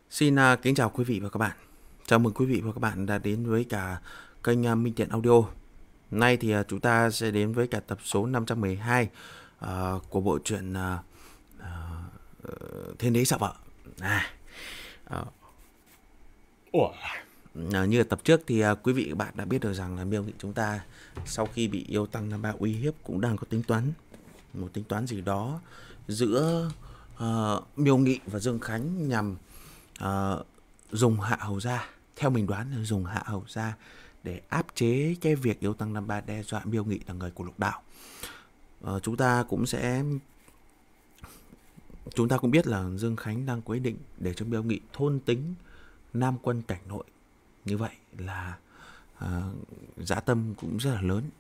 Xin kính chào quý vị và các bạn. Chào mừng quý vị và các bạn đã đến với cả kênh Minh Thiện Audio. Nay thì chúng ta sẽ đến với cả tập số 512 của bộ truyện Thiên Đế Sợ Vợ. Như là tập trước thì quý vị và bạn đã biết được rằng là Miêu Nghị chúng ta sau khi bị yêu tăng năm ba uy hiếp cũng đang có một tính toán gì đó giữa Miêu Nghị và Dương Khánh nhằm dùng Hạ Hầu Gia, theo mình đoán là dùng Hạ Hầu Gia để áp chế cái việc yêu tăng năm ba đe dọa Miêu Nghị là người của lục đạo. Chúng ta cũng biết là Dương Khánh đang quyết định để cho Miêu Nghị thôn tính Nam Quân cảnh nội, như vậy là dã tâm cũng rất là lớn.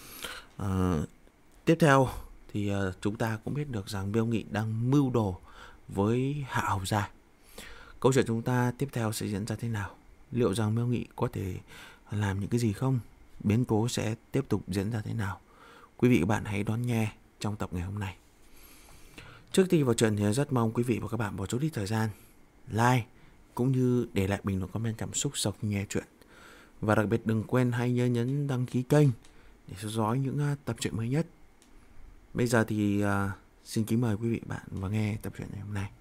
Tiếp theo thì chúng ta cũng biết được rằng Miêu Nghị đang mưu đồ với Hạ Hầu Gia. Câu chuyện chúng ta tiếp theo sẽ diễn ra thế nào? Liệu rằng Miêu Nghị có thể làm những cái gì không? Biến cố sẽ tiếp tục diễn ra thế nào? Quý vị và các bạn hãy đón nghe trong tập ngày hôm nay. Trước khi vào chuyện thì rất mong quý vị và các bạn bỏ chút ít thời gian like cũng như để lại bình luận comment cảm xúc sau khi nghe chuyện. Và đặc biệt đừng quên hãy nhớ nhấn đăng ký kênh để theo dõi những tập truyện mới nhất. Bây giờ thì xin kính mời quý vị và bạn vào nghe tập truyện ngày hôm nay.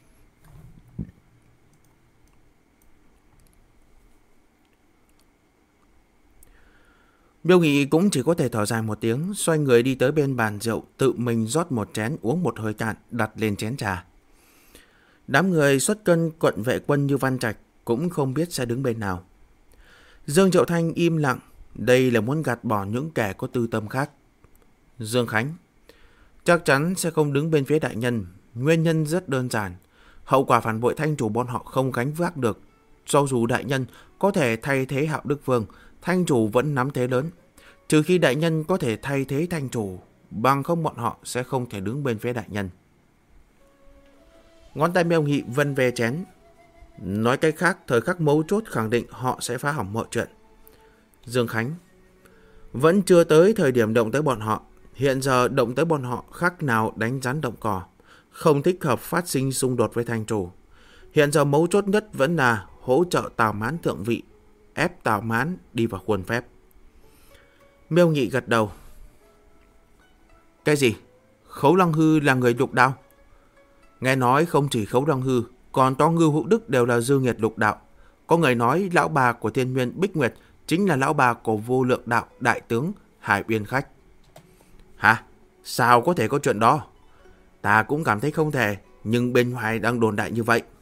Miêu Nghị cũng chỉ có thể thở dài một tiếng, xoay người đi tới bên bàn rượu, tự mình rót một chén uống một hơi cạn, đặt lên chén trà. Đám người xuất cân quận vệ quân như Văn Trạch cũng không biết sẽ đứng bên nào. Dương Triệu Thanh im lặng, đây là muốn gạt bỏ những kẻ có tư tâm khác. Dương Khánh chắc chắn sẽ không đứng bên phía đại nhân, nguyên nhân rất đơn giản. Hậu quả phản bội Thanh chủ bọn họ không gánh vác được. Cho dù đại nhân có thể thay thế Hạo Đức Vương, Thanh chủ vẫn nắm thế lớn. Trừ khi đại nhân có thể thay thế Thanh chủ, bằng không bọn họ sẽ không thể đứng bên phía đại nhân. Ngón tay Miêu Nghị vân về chén. Nói cách khác, thời khắc mấu chốt khẳng định họ sẽ phá hỏng mọi chuyện. Dương Khánh vẫn chưa tới thời điểm động tới bọn họ. Hiện giờ động tới bọn họ khác nào đánh rắn động cỏ, không thích hợp phát sinh xung đột với Thanh chủ. Hiện giờ mấu chốt nhất vẫn là hỗ trợ Tào Mán thượng vị, ép Tào Mán đi vào khuôn phép. Miêu Nghị gật đầu. Cái gì? Khấu Lăng Hư là người lục đạo? Nghe nói không chỉ Khấu Lăng Hư, còn to Ngưu Hữu Đức đều là dư nghiệt lục đạo. Có người nói lão bà của Thiên Nguyên Bích Nguyệt chính là lão bà của Vô Lượng Đạo đại tướng Hải Uyên Khách. Hả? Sao có thể có chuyện đó? Ta cũng cảm thấy không thể, nhưng bên ngoài đang đồn đại như vậy.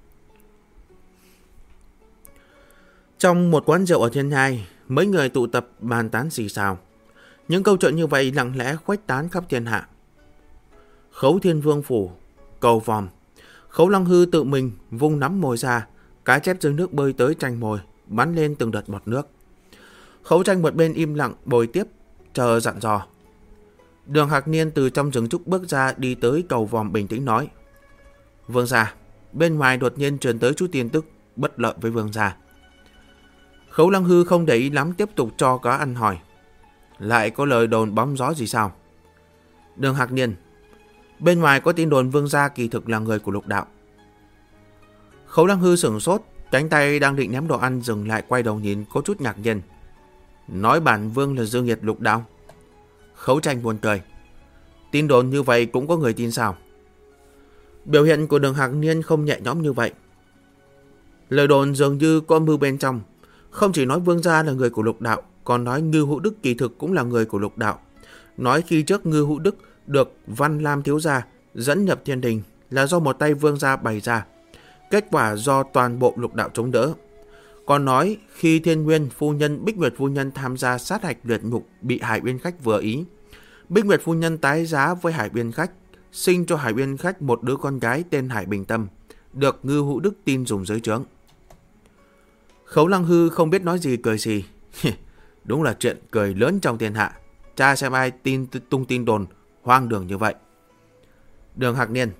Trong một quán rượu ở Thiên Nhai, mấy người tụ tập bàn tán xì xào. Những câu chuyện như vậy lặng lẽ khuếch tán khắp thiên hạ. Khấu Thiên Vương phủ, cầu vòm. Khấu Lăng Hư tự mình vung nắm mồi ra, cá chép dưới nước bơi tới tranh mồi, bắn lên từng đợt bọt nước. Khấu Tranh một bên im lặng bồi tiếp, chờ dặn dò. Đường Hạc Niên từ trong rừng trúc bước ra, đi tới cầu vòm bình tĩnh nói: Vương gia, bên ngoài đột nhiên truyền tới chút tin tức bất lợi với vương gia. Khấu Lăng Hư không để ý lắm, tiếp tục cho cá ăn hỏi: Lại có lời đồn bóng gió gì sao? Đường Hạc Niên: Bên ngoài có tin đồn vương gia kỳ thực là người của lục đạo. Khấu Lăng Hư sửng sốt, cánh tay đang định ném đồ ăn dừng lại, quay đầu nhìn có chút ngạc nhiên. Nói bản vương là dương nghiệt lục đạo? Khấu Tranh buồn cười: Tin đồn như vậy cũng có người tin sao? Biểu hiện của Đường Hạc Niên không nhẹ nhõm như vậy. Lời đồn dường như có mưu bên trong. Không chỉ nói vương gia là người của lục đạo, còn nói Ngưu Hữu Đức kỳ thực cũng là người của lục đạo. Nói khi trước Ngưu Hữu Đức được Văn Lam thiếu gia dẫn nhập thiên đình là do một tay vương gia bày ra, kết quả do toàn bộ lục đạo chống đỡ. Còn nói khi Thiên Nguyên phu nhân Bích Nguyệt phu nhân tham gia sát hạch luyện ngục bị Hải Uyên Khách vừa ý, Bích Nguyệt phu nhân tái giá với Hải Uyên Khách, sinh cho Hải Uyên Khách một đứa con gái tên Hải Bình Tâm, được Ngưu Hữu Đức tin dùng dưới trướng. Khấu Lăng Hư không biết nói gì, cười xì. Đúng là chuyện cười lớn trong thiên hạ. Cha xem ai tung tin đồn hoang đường như vậy. Đường Hạc Niên: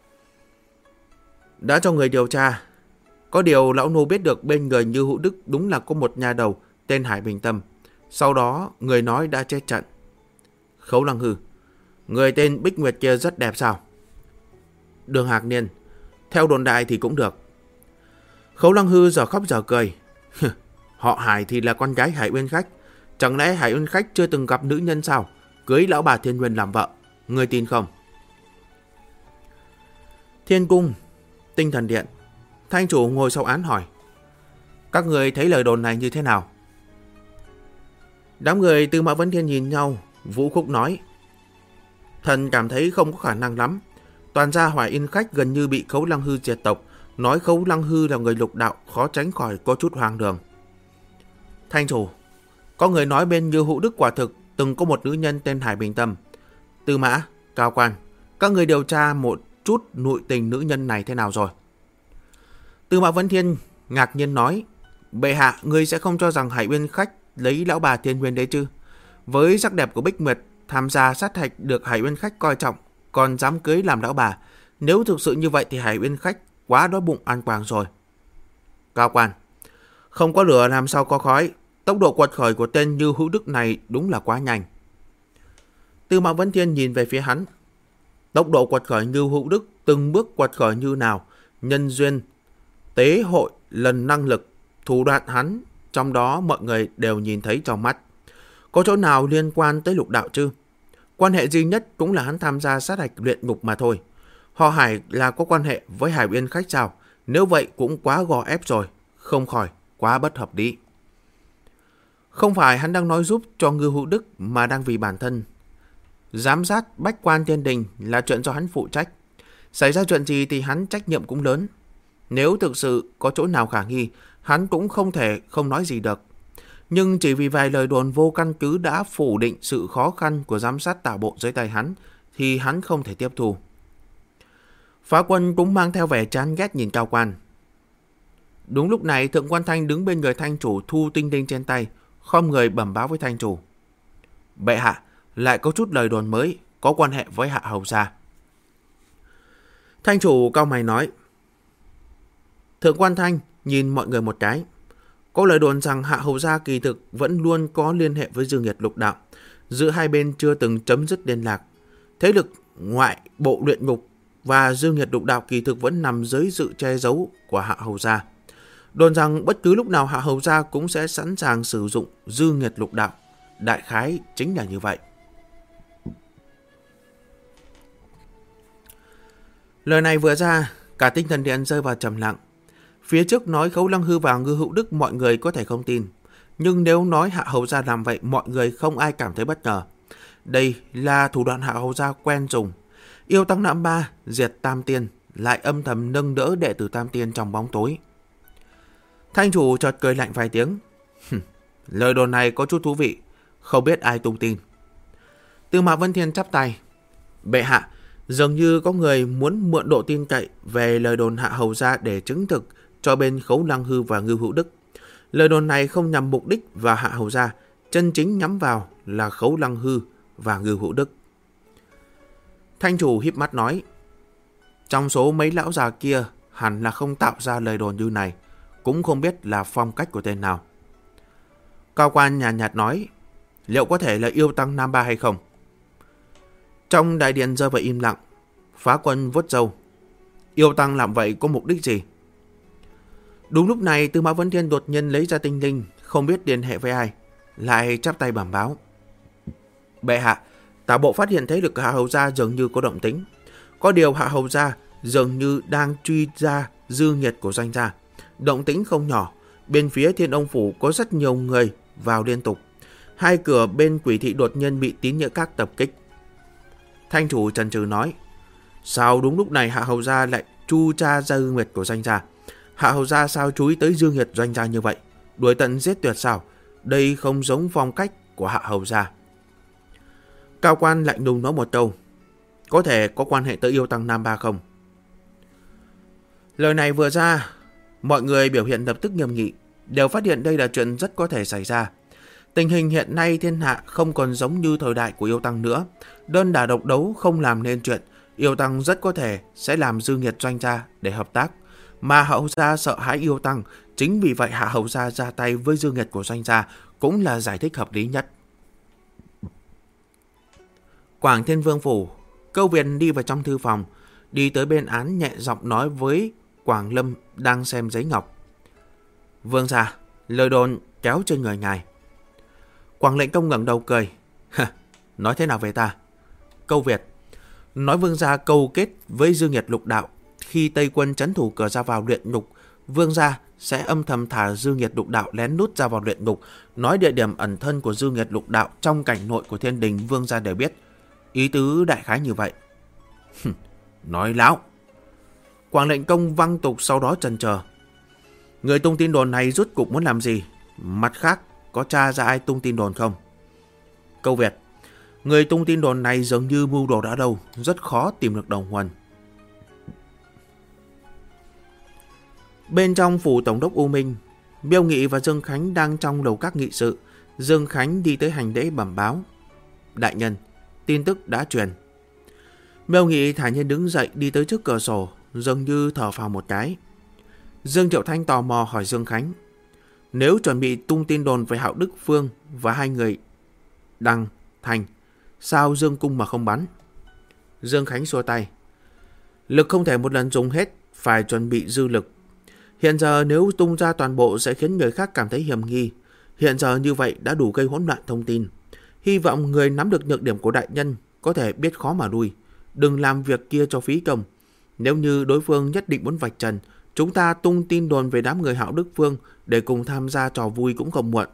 Đã cho người điều tra. Có điều lão nô biết được bên người Như Hữu Đức đúng là có một nhà đầu tên Hải Bình Tâm. Sau đó người nói đã chết trận. Khấu Lăng Hư: Người tên Bích Nguyệt kia rất đẹp sao? Đường Hạc Niên: Theo đồn đại thì cũng được. Khấu Lăng Hư giờ khóc giờ cười. Họ Hải thì là con gái Hải Uyên Khách. Chẳng lẽ Hải Uyên Khách chưa từng gặp nữ nhân sao? Cưới lão bà Thiên Nguyên làm vợ. Ngươi tin không? Thiên Cung, Tinh Thần Điện. Thanh chủ ngồi sau án hỏi. Các người thấy lời đồn này như thế nào? Đám người Tư Mã Vấn Thiên nhìn nhau. Vũ Khúc nói. Thần cảm thấy không có khả năng lắm. Toàn gia Hải Uyên Khách gần như bị Khấu Lăng Hư diệt tộc. Nói Khấu Lăng Hư là người lục đạo, khó tránh khỏi có chút hoang đường. Thanh chủ, có người nói bên Như Hữu Đức quả thực từng có một nữ nhân tên Hải Bình Tâm. Tư Mã, Cao Quan, các người điều tra một chút nội tình nữ nhân này thế nào rồi? Tư Mã Vấn Thiên ngạc nhiên nói. Bệ hạ, ngươi sẽ không cho rằng Hải Uyên Khách lấy lão bà Thiên Nguyên đấy chứ? Với sắc đẹp của Bích Nguyệt, tham gia sát hạch được Hải Uyên Khách coi trọng, còn dám cưới làm lão bà. Nếu thực sự như vậy thì Hải Uyên Khách quá đói bụng ăn quàng rồi. Cao Quan, không có lửa làm sao có khói. Tốc độ quật khởi của tên Như Hữu Đức này đúng là quá nhanh. Tư Mã Vấn Thiên nhìn về phía hắn. Tốc độ quật khởi Như Hữu Đức từng bước quật khởi như nào? Nhân duyên, tế hội, lần năng lực, thủ đoạn hắn, trong đó mọi người đều nhìn thấy trong mắt. Có chỗ nào liên quan tới lục đạo chứ? Quan hệ duy nhất cũng là hắn tham gia sát hạch luyện ngục mà thôi. Họ Hải là có quan hệ với Hải Uyên Khách sao? Nếu vậy cũng quá gò ép rồi, không khỏi quá bất hợp lý. Không phải hắn đang nói giúp cho Ngư Hữu Đức mà đang vì bản thân. Giám sát bách quan thiên đình là chuyện do hắn phụ trách. Xảy ra chuyện gì thì hắn trách nhiệm cũng lớn. Nếu thực sự có chỗ nào khả nghi, hắn cũng không thể không nói gì được. Nhưng chỉ vì vài lời đồn vô căn cứ đã phủ định sự khó khăn của giám sát tả bộ dưới tay hắn, thì hắn không thể tiếp thu. Phá Quân cũng mang theo vẻ chán ghét nhìn Cao Quan. Đúng lúc này, Thượng Quan Thanh đứng bên người Thanh chủ thu tinh đinh trên tay, khom người bẩm báo với Thanh chủ. Bệ hạ, lại có chút lời đồn mới, có quan hệ với Hạ Hầu gia. Thanh chủ cau mày nói. Thượng Quan Thanh nhìn mọi người một cái. Có lời đồn rằng Hạ Hầu gia kỳ thực vẫn luôn có liên hệ với Dương Nghiệt lục đạo. Giữa hai bên chưa từng chấm dứt liên lạc. Thế lực ngoại bộ luyện ngục và Dương Nghiệt lục đạo kỳ thực vẫn nằm dưới sự che giấu của Hạ Hầu gia. Đồn rằng bất cứ lúc nào Hạ Hầu gia cũng sẽ sẵn sàng sử dụng Dương Nghiệt lục đạo. Đại khái chính là như vậy. Lời này vừa ra, cả Tinh Thần Điện rơi vào trầm lặng. Phía trước nói Khấu Lăng Hư và Ngư Hữu Đức mọi người có thể không tin. Nhưng nếu nói Hạ Hầu gia làm vậy, mọi người không ai cảm thấy bất ngờ. Đây là thủ đoạn Hạ Hầu gia quen dùng. Yêu Tăng Nạm Ba diệt Tam Tiên, lại âm thầm nâng đỡ đệ tử Tam Tiên trong bóng tối. Thanh chủ chợt cười lạnh vài tiếng. Lời đồn này có chút thú vị, không biết ai tung tin. Tư Mã Vấn Thiên chắp tay. Bệ hạ, dường như có người muốn mượn độ tin cậy về lời đồn Hạ Hầu gia để chứng thực cho bên Khấu Lăng Hư và Ngư Hữu Đức. Lời đồn này không nhằm mục đích vào Hạ Hầu gia, chân chính nhắm vào là Khấu Lăng Hư và Ngư Hữu Đức. Thanh chủ híp mắt nói. Trong số mấy lão già kia hẳn là không tạo ra lời đồn như này, cũng không biết là phong cách của tên nào. Cao Quan nhàn nhạt nói. Liệu có thể là Yêu Tăng Nam Ba hay không? Trong đại điện rơi vào im lặng. Phá Quân vuốt râu. Yêu Tăng làm vậy có mục đích gì? Đúng lúc này, Tư Mã Vấn Thiên đột nhiên lấy ra tinh linh, không biết liên hệ với ai, lại chắp tay bẩm báo. Bệ hạ, tả bộ phát hiện thấy lực Hạ Hầu gia dường như có động tính. Có điều Hạ Hầu gia dường như đang truy ra dư nghiệt của doanh gia. Động tính không nhỏ. Bên phía Thiên Ông Phủ có rất nhiều người vào liên tục. Hai cửa bên Quỷ Thị đột nhiên bị Tín Nghĩa Các tập kích. Thanh chủ chần chừ nói. Sao đúng lúc này Hạ Hầu gia lại chu tra dư nghiệt của doanh gia? Hạ Hầu gia sao chú ý tới dư nghiệt doanh gia như vậy? Đuổi tận giết tuyệt sao? Đây không giống phong cách của Hạ Hầu gia. Cao Quan lạnh lùng nói một câu. Có thể có quan hệ tới Yêu Tăng Nam Ba không? Lời này vừa ra, mọi người biểu hiện lập tức nghiêm nghị, đều phát hiện đây là chuyện rất có thể xảy ra. Tình hình hiện nay thiên hạ không còn giống như thời đại của Yêu Tăng nữa. Đơn đả độc đấu không làm nên chuyện. Yêu Tăng rất có thể sẽ làm dư nghiệt doanh gia để hợp tác. Mà Hạ Hầu gia sợ hãi Yêu Tăng, chính vì vậy Hạ Hầu gia ra tay với dư nghiệt của doanh gia cũng là giải thích hợp lý nhất. Quảng Thiên Vương Phủ, Câu Viễn đi vào trong thư phòng, đi tới bên án nhẹ giọng nói với Quảng Lâm đang xem giấy ngọc. Vương gia, lời đồn kéo trên người ngài. Quảng lệnh công ngẩng đầu cười. Nói thế nào về ta? Câu Việt. Nói vương gia câu kết với Dương Nhiệt Lục Đạo. Khi Tây quân trấn thủ cửa ra vào luyện ngục, vương gia sẽ âm thầm thả Dương Nhiệt Lục Đạo lén nút ra vào luyện ngục. Nói địa điểm ẩn thân của Dương Nhiệt Lục Đạo trong cảnh nội của thiên đình vương gia đều biết. Ý tứ đại khái như vậy. Nói láo. Quảng lệnh công văng tục sau đó chần chờ. Người tung tin đồn này rốt cục muốn làm gì? Mặt khác, có tra ra ai tung tin đồn không? Câu Việt. Người tung tin đồn này dường như mưu đồ đã lâu, rất khó tìm được đầu nguồn. Bên trong phủ tổng đốc U Minh, Miêu Nghị và Dương Khánh đang trong lầu các nghị sự. Dương Khánh đi tới hành lễ bẩm báo. Đại nhân, tin tức đã truyền. Miêu Nghị thản nhiên đứng dậy đi tới trước cửa sổ, dường như thở phào một cái. Dương Triệu Thanh tò mò hỏi Dương Khánh. Nếu chuẩn bị tung tin đồn về Hạo Đức Phương và hai người Đăng, Thành, sao Dương Cung mà không bắn? Dương Khánh xua tay. Lực không thể một lần dùng hết, phải chuẩn bị dư lực. Hiện giờ nếu tung ra toàn bộ sẽ khiến người khác cảm thấy hiểm nghi. Hiện giờ như vậy đã đủ gây hỗn loạn thông tin. Hy vọng người nắm được nhược điểm của đại nhân có thể biết khó mà lui. Đừng làm việc kia cho phí công. Nếu như đối phương nhất định muốn vạch trần, chúng ta tung tin đồn về đám người Hạo Đức Phương để cùng tham gia trò vui cũng không muộn.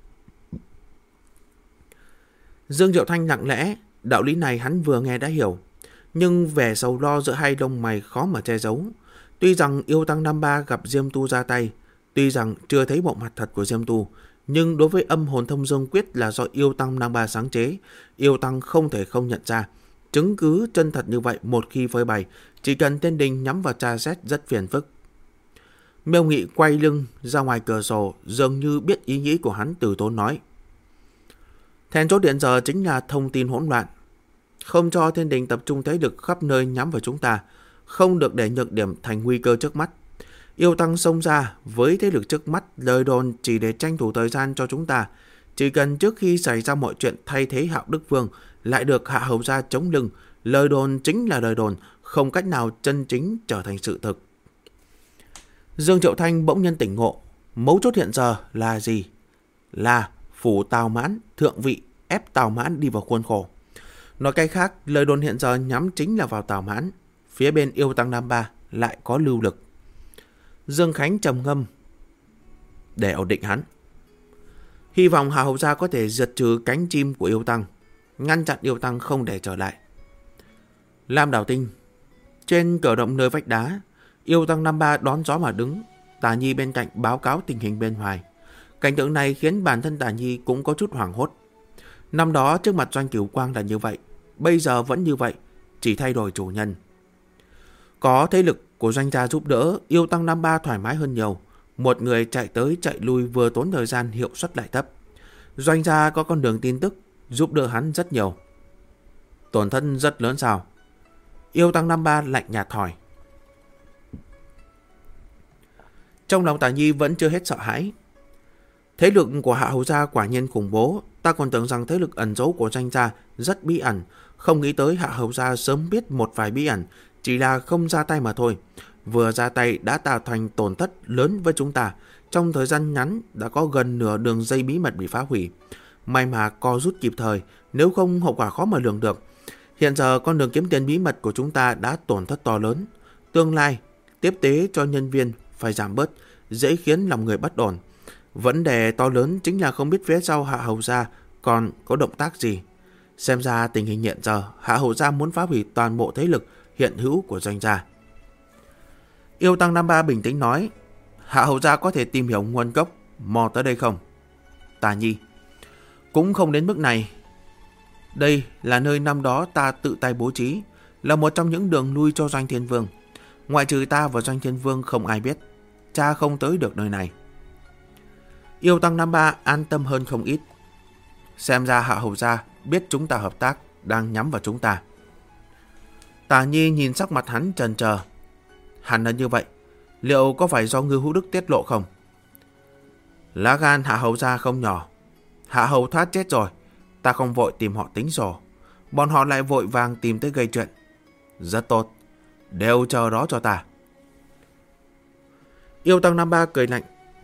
Dương Diệu Thanh lặng lẽ, đạo lý này hắn vừa nghe đã hiểu. Nhưng vẻ sầu lo giữa hai lông mày khó mà che giấu. Tuy rằng Yêu Tăng Nam Ba gặp Diêm Tu ra tay, tuy rằng chưa thấy bộ mặt thật của Diêm Tu, nhưng đối với âm hồn thông dương quyết là do Yêu Tăng Nam Ba sáng chế, Yêu Tăng không thể không nhận ra. Chứng cứ chân thật như vậy một khi phơi bày, chỉ cần tên đình nhắm vào tra xét rất phiền phức. Miêu Nghị quay lưng ra ngoài cửa sổ, dường như biết ý nghĩ của hắn, từ tốn nói. Then chốt hiện giờ chính là thông tin hỗn loạn. Không cho thiên đình tập trung thế lực khắp nơi nhắm vào chúng ta, không được để nhược điểm thành nguy cơ trước mắt. Yêu Tăng xông ra với thế lực trước mắt, lời đồn chỉ để tranh thủ thời gian cho chúng ta. Chỉ cần trước khi xảy ra mọi chuyện thay thế Hạo Đức Vương lại được Hạ Hầu gia chống lưng, lời đồn chính là lời đồn, không cách nào chân chính trở thành sự thực. Dương Triệu Thanh bỗng nhiên tỉnh ngộ. Mấu chốt hiện giờ là gì? Là phủ Tào Mãn thượng vị ép Tào Mãn đi vào khuôn khổ. Nói cách khác, lời đồn hiện giờ nhắm chính là vào Tào Mãn. Phía bên Yêu Tăng Nam Ba lại có lưu lực. Dương Khánh trầm ngâm để ổn định hắn. Hy vọng Hạ Hầu gia có thể diệt trừ cánh chim của Yêu Tăng, ngăn chặn Yêu Tăng không để trở lại. Lam Đảo Tinh. Trên cửa động nơi vách đá, Yêu Tăng Nam Ba đón gió mà đứng, Tả Nhi bên cạnh báo cáo tình hình bên ngoài. Cảnh tượng này khiến bản thân Tả Nhi cũng có chút hoảng hốt. Năm đó trước mặt Doanh Cửu Quang là như vậy, bây giờ vẫn như vậy, chỉ thay đổi chủ nhân. Có thế lực của Doanh gia giúp đỡ, Yêu Tăng Nam Ba thoải mái hơn nhiều. Một người chạy tới chạy lui vừa tốn thời gian, hiệu suất lại thấp. Doanh gia có con đường tin tức giúp đỡ hắn rất nhiều. Tổn thất rất lớn sao? Yêu Tăng Nam Ba lạnh nhạt hỏi. Trong lòng Tả Nhi vẫn chưa hết sợ hãi. Thế lực của Hạ Hầu gia quả nhiên khủng bố. Ta còn tưởng rằng thế lực ẩn giấu của Doanh gia rất bí ẩn, không nghĩ tới Hạ Hầu gia sớm biết một vài bí ẩn, chỉ là không ra tay mà thôi. Vừa ra tay đã tạo thành tổn thất lớn với chúng ta. Trong thời gian ngắn đã có gần nửa đường dây bí mật bị phá hủy. May mà co rút kịp thời, nếu không hậu quả khó mà lường được. Hiện giờ con đường kiếm tiền bí mật của chúng ta đã tổn thất to lớn. Tương lai, tiếp tế cho nhân viên phải giảm bớt, dễ khiến lòng người bất ổn. Vấn đề to lớn chính là không biết phía sau Hạ Hầu gia còn có động tác gì. Xem ra tình hình hiện giờ, Hạ Hầu gia muốn phá hủy toàn bộ thế lực hiện hữu của Doanh gia. Yêu Tăng Nam Ba bình tĩnh nói. Hạ Hầu gia có thể tìm hiểu nguồn gốc mò tới đây không? Tả Nhi. Cũng không đến mức này. Đây là nơi năm đó ta tự tay bố trí, là một trong những đường lui cho Doanh Thiên Vương. Ngoại trừ ta và Doanh Thiên Vương không ai biết. Cha không tới được nơi này. Yêu Tăng Nam Ba an tâm hơn không ít. Xem ra Hạ Hầu gia biết chúng ta hợp tác, đang nhắm vào chúng ta. Tả Nhi nhìn sắc mặt hắn chần chờ. Hẳn là như vậy. Liệu có phải do Ngư Hữu Đức tiết lộ không? Lá gan Hạ Hầu gia không nhỏ. Hạ Hầu thoát chết rồi, ta không vội tìm họ tính sổ. Bọn họ lại vội vàng tìm tới gây chuyện. Rất tốt, đều chờ đó cho ta. Yêu Tăng Nam Ba cười lạnh.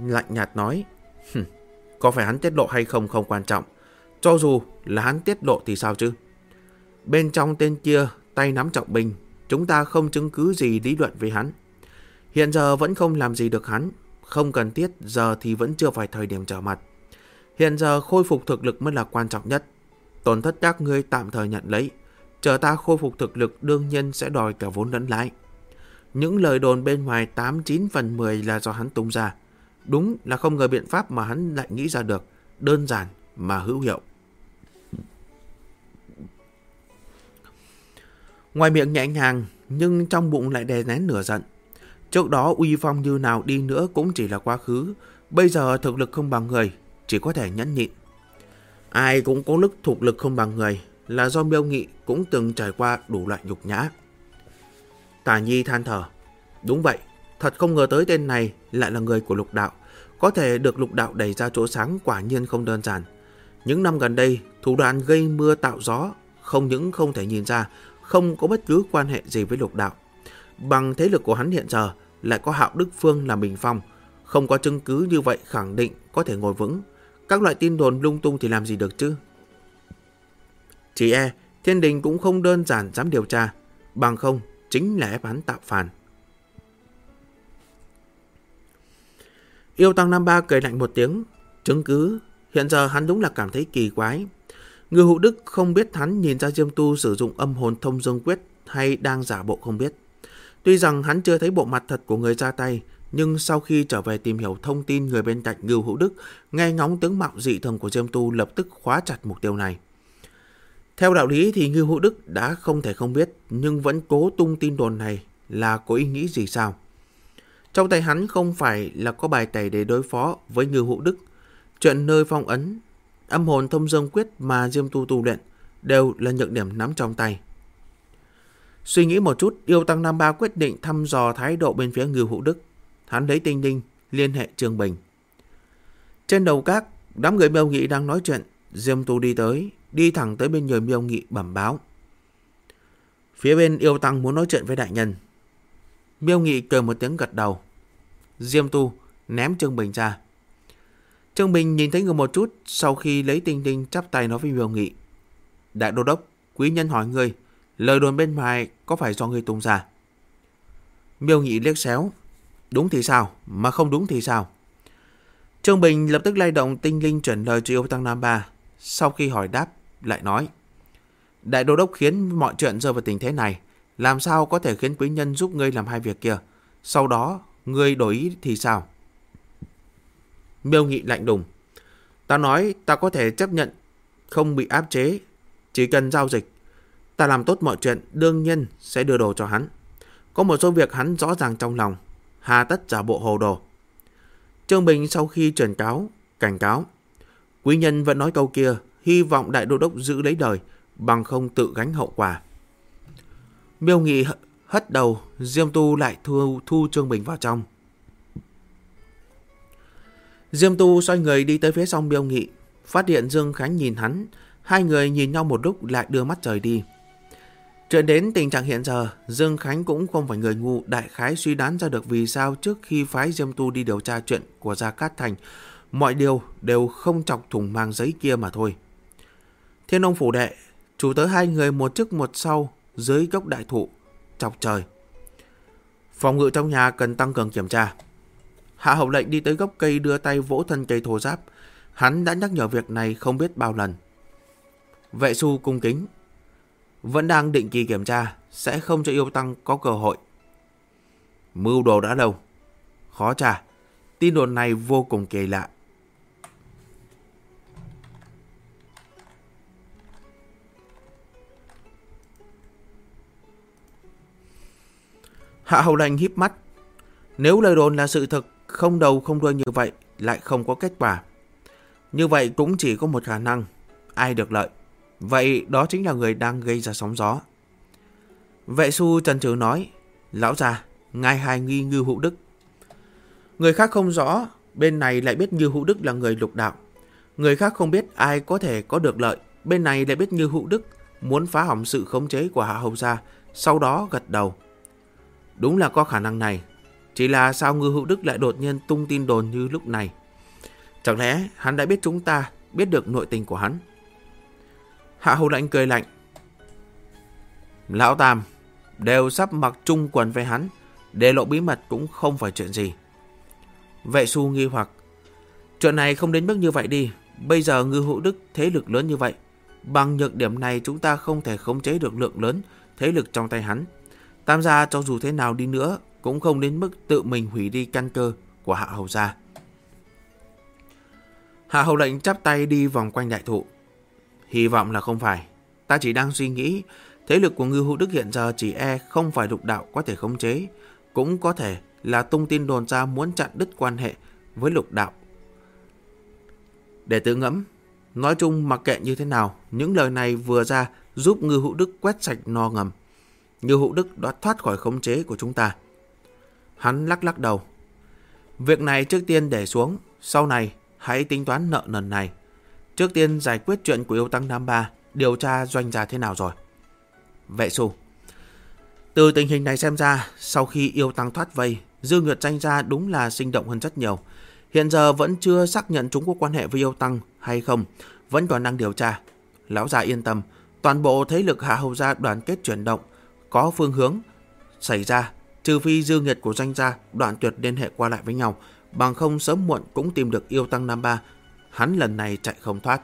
lạnh nhạt nói, có phải hắn tiết lộ hay không không quan trọng. Cho dù là hắn tiết lộ thì sao chứ? Bên trong tên kia tay nắm trọng binh, chúng ta không chứng cứ gì lý luận với hắn. Hiện giờ vẫn không làm gì được hắn. Không cần thiết, giờ thì vẫn chưa phải thời điểm trở mặt. Hiện giờ khôi phục thực lực mới là quan trọng nhất. Tổn thất các ngươi tạm thời nhận lấy. Chờ ta khôi phục thực lực đương nhiên sẽ đòi cả vốn lẫn lãi. Những lời đồn bên ngoài 89 phần 10 là do hắn tung ra. Đúng là không ngờ biện pháp mà hắn lại nghĩ ra được. Đơn giản mà hữu hiệu. Ngoài miệng nhẹ nhàng, nhưng trong bụng lại đè nén lửa giận. Trước đó uy phong như nào đi nữa cũng chỉ là quá khứ. Bây giờ thực lực không bằng người, chỉ có thể nhẫn nhịn. Ai cũng có lúc thực lực không bằng người, là do Miêu Nghị cũng từng trải qua đủ loại nhục nhã. Tả Nhi than thở. Đúng vậy, thật không ngờ tới tên này lại là người của Lục Đạo. Có thể được Lục Đạo đẩy ra chỗ sáng quả nhiên không đơn giản. Những năm gần đây, thủ đoạn gây mưa tạo gió, không những không thể nhìn ra, không có bất cứ quan hệ gì với Lục Đạo. Bằng thế lực của hắn hiện giờ, lại có Hạo Đức Phương làm bình phong. Không có chứng cứ như vậy khẳng định có thể ngồi vững. Các loại tin đồn lung tung thì làm gì được chứ? Chỉ Thiên Đình cũng không đơn giản dám điều tra. Bằng không, chính là ép hắn tạo phản. Yêu Tăng Nam Ba cười lạnh một tiếng. Chứng cứ, hiện giờ hắn đúng là cảm thấy kỳ quái. Ngưu Hữu Đức không biết hắn nhìn ra Diêm Tu sử dụng âm hồn thông dương quyết hay đang giả bộ không biết. Tuy rằng hắn chưa thấy bộ mặt thật của người ra tay, nhưng sau khi trở về tìm hiểu thông tin người bên cạnh Ngưu Hữu Đức, nghe ngóng tướng mạo dị thường của Diêm Tu lập tức khóa chặt mục tiêu này. Theo đạo lý thì Ngưu Hữu Đức đã không thể không biết, nhưng vẫn cố tung tin đồn này là có ý nghĩ gì sao? Trong tay hắn không phải là có bài tẩy để đối phó với Ngưu Hữu Đức. Chuyện nơi phong ấn, âm hồn thông dương quyết mà Diêm Tu tu luyện đều là nhược điểm nắm trong tay. Suy nghĩ một chút, Yêu Tăng Nam Ba quyết định thăm dò thái độ bên phía Ngưu Hữu Đức. Hắn lấy tinh linh liên hệ Trương Bình. Trên đầu các, đám người Miêu Nghị đang nói chuyện. Diêm Tu đi thẳng tới bên người Miêu Nghị bẩm báo. Phía bên Yêu Tăng muốn nói chuyện với đại nhân. Miêu Nghị cười một tiếng gật đầu. Diêm Tu ném Trương Bình ra. Trương Bình nhìn thấy người một chút, sau khi lấy tinh linh chắp tay nói với Miêu Nghị. Đại đô đốc, quý nhân hỏi ngươi, lời đồn bên ngoài có phải do ngươi tung ra? Miêu Nghị liếc xéo. Đúng thì sao, mà không đúng thì sao? Trương Bình lập tức lay động tinh linh chuyển lời cho Yêu Tăng Nam Ba. Sau khi hỏi đáp, lại nói. Đại đô đốc khiến mọi chuyện rơi vào tình thế này, làm sao có thể khiến quý nhân giúp ngươi làm hai việc kia? Sau đó, ngươi đổi ý thì sao? Miêu Nghị lạnh đùng. Ta nói ta có thể chấp nhận, không bị áp chế, chỉ cần giao dịch. Ta làm tốt mọi chuyện, đương nhiên sẽ đưa đồ cho hắn. Có một số việc hắn rõ ràng trong lòng, hà tất giả bộ hồ đồ. Trương Bình sau khi truyền cáo, cảnh cáo. Quý nhân vẫn nói câu kia, hy vọng đại đô đốc giữ lấy đời, bằng không tự gánh hậu quả. Miêu Nghị hất đầu, Diêm Tu lại thu Trương Bình vào trong. Diêm Tu xoay người đi tới phía sau Miêu Nghị, phát hiện Dương Khánh nhìn hắn. Hai người nhìn nhau một lúc lại đưa mắt rời đi. Chuyện đến tình trạng hiện giờ, Dương Khánh cũng không phải người ngu, đại khái suy đoán ra được vì sao trước khi phái Diêm Tu đi điều tra chuyện của Gia Cát Thành, mọi điều đều không chọc thủng màng giấy kia mà thôi. Thiên Ông phủ đệ, chủ tớ hai người một trước một sau dưới gốc đại thụ, chọc trời. Phòng ngự trong nhà cần tăng cường kiểm tra. Hạ Hậu Lệnh đi tới gốc cây đưa tay vỗ thân cây thô ráp. Hắn đã nhắc nhở việc này không biết bao lần. Vệ Xu cung kính. Vẫn đang định kỳ kiểm tra, sẽ không cho Yêu Tăng có cơ hội. Mưu đồ đã lâu. Khó tra. Tin đồn này vô cùng kỳ lạ. Hạ Hậu Lệnh híp mắt. Nếu lời đồn là sự thực, không đầu không đuôi như vậy, lại không có kết quả. Như vậy cũng chỉ có một khả năng. Ai được lợi? Vậy đó chính là người đang gây ra sóng gió. Vệ Xu chần chừ nói. Lão già, ngài hài nghi Ngưu Hữu Đức. Người khác không rõ, bên này lại biết Ngưu Hữu Đức là người Lục Đạo. Người khác không biết ai có thể có được lợi, bên này lại biết Ngưu Hữu Đức muốn phá hỏng sự khống chế của Hạ Hầu gia, sau đó gật đầu. Đúng là có khả năng này. Chỉ là sao Ngư Hữu Đức lại đột nhiên tung tin đồn như lúc này? Chẳng lẽ hắn đã biết chúng ta biết được nội tình của hắn? Hạ Hầu Lệnh cười lạnh. Lão Tam đều sắp mặc chung quần với hắn, để lộ bí mật cũng không phải chuyện gì. Vệ Xu nghi hoặc. Chuyện này không đến mức như vậy đi. Bây giờ Ngư Hữu Đức thế lực lớn như vậy, bằng nhược điểm này chúng ta không thể khống chế được lượng lớn thế lực trong tay hắn. Tam gia cho dù thế nào đi nữa cũng không đến mức tự mình hủy đi căn cơ của Hạ Hầu gia. Hạ Hầu Lệnh chắp tay đi vòng quanh đại thụ. Hy vọng là không phải. Ta chỉ đang suy nghĩ, thế lực của Ngư Hữu Đức hiện giờ chỉ không phải lục đạo có thể khống chế, cũng có thể là tung tin đồn ra muốn chặn đứt quan hệ với lục đạo. Để tự ngẫm, nói chung mặc kệ như thế nào, những lời này vừa ra giúp Ngư Hữu Đức quét sạch no ngầm. Ngư Hữu Đức đã thoát khỏi khống chế của chúng ta. Hắn lắc lắc đầu. Việc này trước tiên để xuống, sau này hãy tính toán nợ nần này. Trước tiên giải quyết chuyện của yêu tăng Nam Ba, điều tra Doanh gia thế nào rồi? Vệ Xu. Từ tình hình này xem ra, sau khi yêu tăng thoát vây, Dư Nguyệt Doanh gia đúng là sinh động hơn rất nhiều. Hiện giờ vẫn chưa xác nhận chúng có quan hệ với yêu tăng hay không, vẫn còn đang điều tra. Lão già yên tâm, toàn bộ thế lực Hạ Hầu gia đoàn kết chuyển động, có phương hướng xảy ra, trừ phi Dư Nghiệt của Doanh gia đoạn tuyệt liên hệ qua lại với nhau, bằng không sớm muộn cũng tìm được yêu tăng Nam Ba. Hắn lần này chạy không thoát.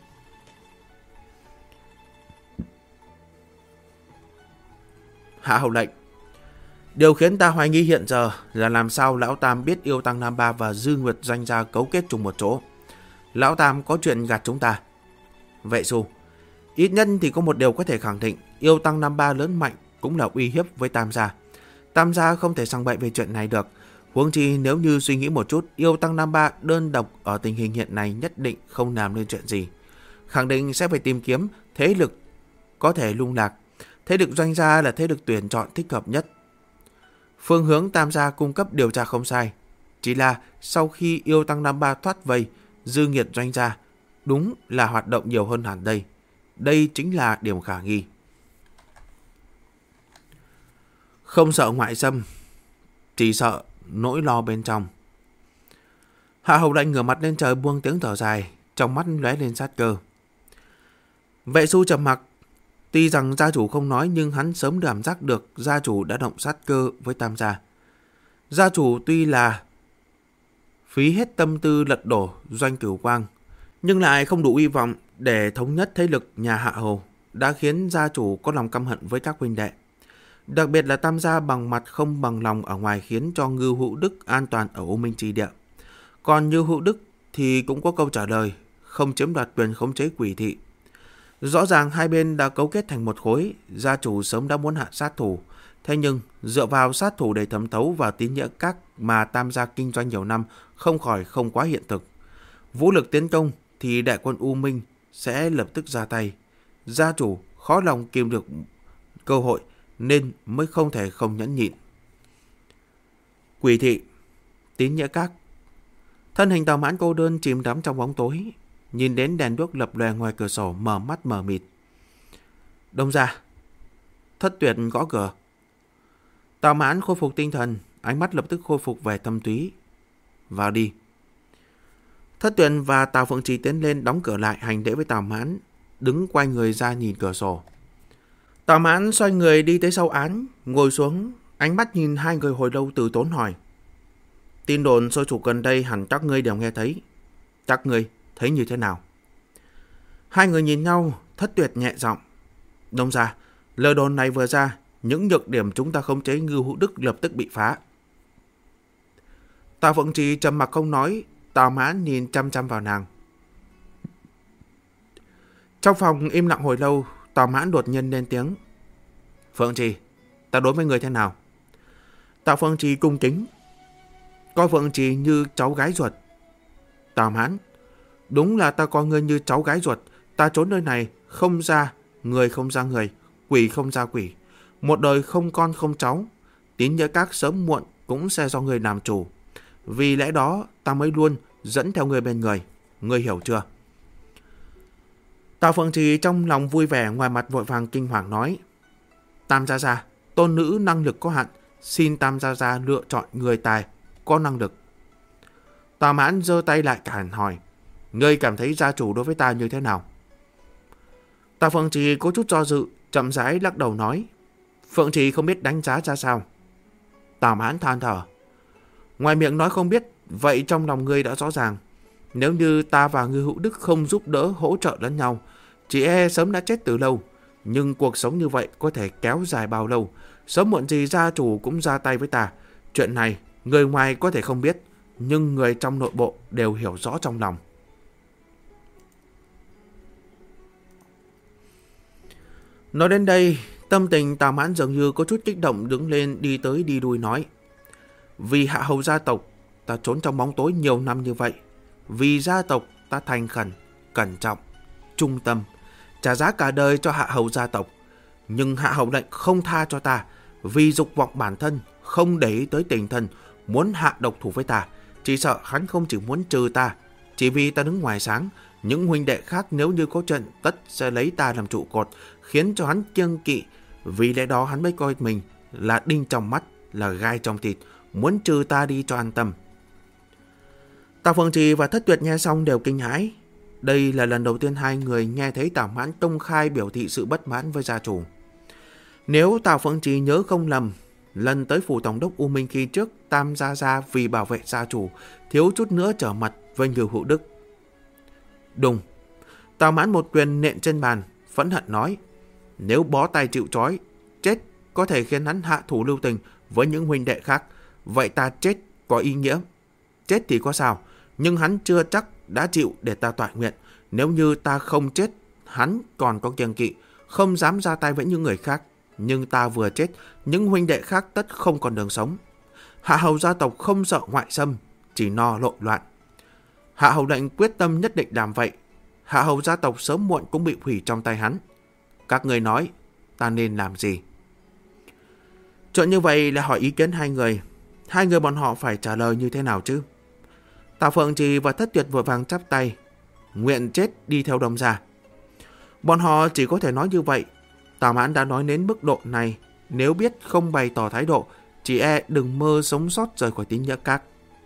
Hạ Hầu Lệnh. Điều khiến ta hoài nghi hiện giờ là làm sao Lão Tam biết yêu tăng Nam Ba và Dư Nguyệt Doanh gia cấu kết chung một chỗ. Lão Tam có chuyện gạt chúng ta. Vệ Xu. Ít nhất thì có một điều có thể khẳng định, yêu tăng Nam Ba lớn mạnh cũng là uy hiếp với Tam gia. Tam gia không thể sang bậy về chuyện này được. Huống chi nếu như suy nghĩ một chút, yêu tăng Nam Ba đơn độc ở tình hình hiện này nhất định không làm nên chuyện gì. Khẳng định sẽ phải tìm kiếm thế lực có thể lung lạc. Thế lực Doanh gia là thế lực tuyển chọn thích hợp nhất. Phương hướng Tam gia cung cấp điều tra không sai. Chỉ là sau khi yêu tăng Nam Ba thoát vây, Dư Nghiệt Doanh gia đúng là hoạt động nhiều hơn hẳn đây. Đây chính là điểm khả nghi. Không sợ ngoại xâm, chỉ sợ nỗi lo bên trong. Hạ Hầu Lệnh ngửa mặt lên trời buông tiếng thở dài, trong mắt lóe lên sát cơ. Vệ Xu trầm mặc. Tuy rằng gia chủ không nói nhưng hắn sớm cảm giác được gia chủ đã động sát cơ với Tam gia. Gia chủ tuy là phí hết tâm tư lật đổ Doanh Cửu Quang, nhưng lại không đủ hy vọng để thống nhất thế lực nhà Hạ Hầu, đã khiến gia chủ có lòng căm hận với các huynh đệ. Đặc biệt là Tam gia bằng mặt không bằng lòng ở ngoài khiến cho Ngư Hữu Đức an toàn ở U Minh Chi Địa. Còn Ngư Hữu Đức thì cũng có câu trả lời, không chiếm đoạt quyền khống chế quỷ thị. Rõ ràng hai bên đã cấu kết thành một khối, gia chủ sớm đã muốn hạ sát thủ. Thế nhưng dựa vào sát thủ để thẩm thấu vào tín nghĩa các mà Tam gia kinh doanh nhiều năm không khỏi không quá hiện thực. Vũ lực tiến công thì đại quân U Minh sẽ lập tức ra tay. Gia chủ khó lòng kìm được cơ hội nên mới không thể không nhẫn nhịn. Quỷ thị, tín nghĩa các. Thân hình Tào Mãn cô đơn chìm đắm trong bóng tối, nhìn đến đèn đuốc lập lòe ngoài cửa sổ, mở mắt mờ mịt. Đông ra. Thất Tuyệt gõ cửa. Tào Mãn khôi phục tinh thần, ánh mắt lập tức khôi phục vẻ thâm thúy. Vào đi. Thất Tuyệt và Tào Phượng Trì tiến lên đóng cửa lại, hành lễ với Tào Mãn, đứng quay người ra nhìn cửa sổ. Tào Mãn xoay người đi tới sau án, ngồi xuống, ánh mắt nhìn hai người hồi lâu từ tốn hỏi. Tin đồn sôi sục gần đây hẳn các ngươi đều nghe thấy. Các ngươi thấy như thế nào? Hai người nhìn nhau, Thất Tuyệt nhẹ giọng. Đông ra, lời đồn này vừa ra, những nhược điểm chúng ta khống chế Ngư Hữu Đức lập tức bị phá. Tào Phượng Trì trầm mặc không nói, Tào Mãn nhìn chăm chăm vào nàng. Trong phòng im lặng hồi lâu, Tào Mãn đột nhiên lên tiếng. Phượng Trì, ta đối với người thế nào? Tào Phượng Trì cung kính, coi Phượng Trì như cháu gái ruột. Tào Mãn, đúng là ta coi ngươi như cháu gái ruột. Ta trốn nơi này, không ra người không ra người, quỷ không ra quỷ. Một đời không con không cháu, tín nghĩa các sớm muộn cũng sẽ do người làm chủ. Vì lẽ đó ta mới luôn dẫn theo người bên người. Ngươi hiểu chưa? Tào Phượng Trì trong lòng vui vẻ, ngoài mặt vội vàng kinh hoàng nói. Tam gia gia, tôn nữ năng lực có hạn, xin Tam Gia Gia lựa chọn người tài, có năng lực. Tào Mãn giơ tay lại cản hỏi, ngươi cảm thấy gia chủ đối với ta như thế nào? Tào Phượng Trì có chút do dự, chậm rãi lắc đầu nói, Phượng Trì không biết đánh giá ra sao. Tào Mãn than thở, ngoài miệng nói không biết, vậy trong lòng ngươi đã rõ ràng. Nếu như ta và Ngư Hữu Đức không giúp đỡ hỗ trợ lẫn nhau, chỉ e sớm đã chết từ lâu. Nhưng cuộc sống như vậy có thể kéo dài bao lâu? Sớm muộn gì gia chủ cũng ra tay với ta. Chuyện này người ngoài có thể không biết, nhưng người trong nội bộ đều hiểu rõ trong lòng. Nói đến đây, tâm tình Tào Mãn dường như có chút kích động, đứng lên đi tới đi lui nói, vì Hạ Hầu gia tộc ta trốn trong bóng tối nhiều năm như vậy. Vì gia tộc ta thành khẩn, cẩn trọng, trung tâm, trả giá cả đời cho Hạ Hầu gia tộc. Nhưng Hạ Hầu lệnh không tha cho ta, vì dục vọng bản thân, không để ý tới tình thân, muốn hạ độc thủ với ta. Chỉ sợ hắn không chỉ muốn trừ ta, chỉ vì ta đứng ngoài sáng. Những huynh đệ khác nếu như có chuyện tất sẽ lấy ta làm trụ cột, khiến cho hắn kiêng kỵ. Vì lẽ đó hắn mới coi mình là đinh trong mắt, là gai trong thịt, muốn trừ ta đi cho an tâm. Tào Phượng Trì và Thất Tuyệt nghe xong đều kinh hãi. Đây là lần đầu tiên hai người nghe thấy Tào Mãn công khai biểu thị sự bất mãn với gia chủ. Nếu Tào Phượng Trì nhớ không lầm, lần tới phủ tổng đốc U Minh khi trước, Tam Gia Gia vì bảo vệ gia chủ, thiếu chút nữa trở mặt với Ngưu Hữu Đức. Đùng! Tào Mãn một quyền nện trên bàn, phẫn hận nói, nếu bó tay chịu trói, chết có thể khiến hắn hạ thủ lưu tình với những huynh đệ khác, vậy ta chết có ý nghĩa. Chết thì có sao, nhưng hắn chưa chắc đã chịu để ta toại nguyện. Nếu như ta không chết, hắn còn có kiêng kỵ, không dám ra tay với những người khác. Nhưng ta vừa chết, những huynh đệ khác tất không còn đường sống. Hạ Hầu gia tộc không sợ ngoại xâm, chỉ no nội loạn. Hạ Hầu lệnh quyết tâm nhất định làm vậy. Hạ Hầu gia tộc sớm muộn cũng bị hủy trong tay hắn. Các người nói, ta nên làm gì? Chuyện như vậy là hỏi ý kiến hai người. Hai người bọn họ phải trả lời như thế nào chứ? Tào Phượng Trì và Thất Tuyệt vội vàng chắp tay, nguyện chết đi theo Đông gia. Bọn họ chỉ có thể nói như vậy. Tào Mãn đã nói đến mức độ này, nếu biết không bày tỏ thái độ, chỉ e đừng mơ sống sót rời khỏi Tín Nghĩa Các.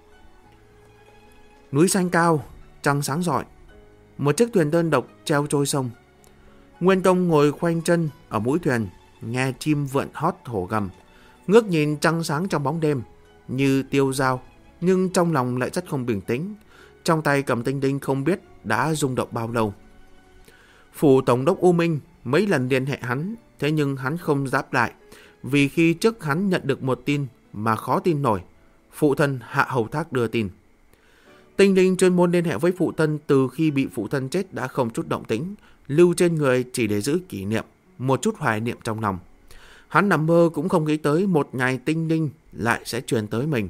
Núi xanh cao, trăng sáng rọi, một chiếc thuyền đơn độc treo trôi sông. Nguyên Tông ngồi khoanh chân ở mũi thuyền, nghe chim vượn hót hổ gầm, ngước nhìn trăng sáng trong bóng đêm, như tiêu dao, nhưng trong lòng lại rất không bình tĩnh. Trong tay cầm tinh đinh không biết đã rung động bao lâu. Phủ tổng đốc U Minh mấy lần liên hệ hắn, thế nhưng hắn không đáp lại, vì khi trước hắn nhận được một tin mà khó tin nổi. Phụ thân Hạ Hầu Thác đưa tin. Tinh đinh chuyên môn liên hệ với phụ thân từ khi bị phụ thân chết đã không chút động tĩnh, lưu trên người chỉ để giữ kỷ niệm, một chút hoài niệm trong lòng. Hắn nằm mơ cũng không nghĩ tới một ngày tinh đinh lại sẽ truyền tới mình.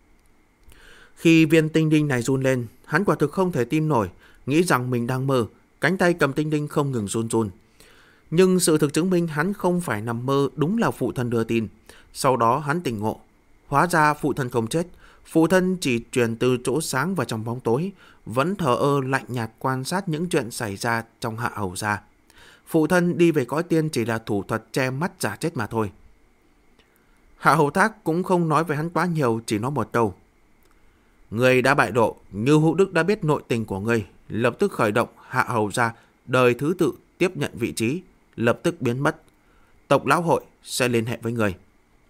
Khi viên tinh đinh này run lên, hắn quả thực không thể tin nổi, nghĩ rằng mình đang mơ, cánh tay cầm tinh đinh không ngừng run run. Nhưng sự thực chứng minh hắn không phải nằm mơ, đúng là phụ thân đưa tin. Sau đó hắn tỉnh ngộ, hóa ra phụ thân không chết, phụ thân chỉ truyền từ chỗ sáng vào trong bóng tối, vẫn thờ ơ lạnh nhạt quan sát những chuyện xảy ra trong Hạ Hầu gia. Phụ thân đi về cõi tiên chỉ là thủ thuật che mắt giả chết mà thôi. Hạ Hầu Thác cũng không nói với hắn quá nhiều, chỉ nói một câu. Người đã bại độ, Ngưu Hữu Đức đã biết nội tình của ngươi, lập tức khởi động Hạ Hầu gia đời thứ tự tiếp nhận vị trí, lập tức biến mất. Tộc lão hội sẽ liên hệ với người.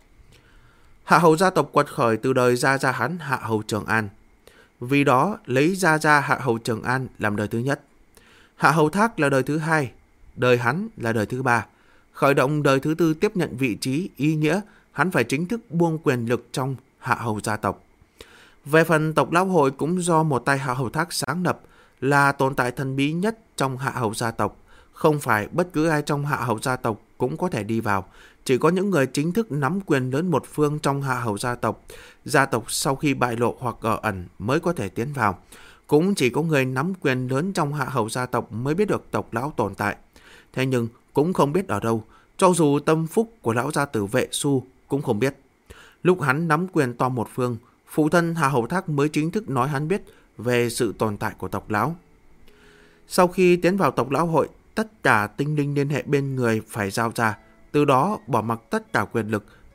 Hạ Hầu gia tộc quật khởi từ đời gia gia hắn Hạ Hầu Trường An. Vì đó lấy gia gia Hạ Hầu Trường An làm đời thứ nhất. Hạ Hầu Thác là đời thứ hai, đời hắn là đời thứ ba. Khởi động đời thứ tư tiếp nhận vị trí, ý nghĩa hắn phải chính thức buông quyền lực trong Hạ Hầu gia tộc. Về phần tộc lão hội cũng do một tay Hạ Hầu Thác sáng lập, là tồn tại thần bí nhất trong Hạ Hầu gia tộc. Không phải bất cứ ai trong Hạ Hầu gia tộc cũng có thể đi vào. Chỉ có những người chính thức nắm quyền lớn một phương trong Hạ Hầu gia tộc. Gia tộc sau khi bại lộ hoặc ở ẩn mới có thể tiến vào. Cũng chỉ có người nắm quyền lớn trong Hạ Hầu gia tộc mới biết được tộc lão tồn tại. Thế nhưng cũng không biết ở đâu. Cho dù tâm phúc của lão gia tử Vệ Xu cũng không biết. Lúc hắn nắm quyền to một phương, phụ thân Hạ Hầu Thác mới chính thức nói hắn biết về sự tồn tại của tộc lão. Sau khi tiến vào tộc lão hội, tất cả tinh linh liên hệ bên người phải giao ra, từ đó bỏ mặc tất cả quyền lực,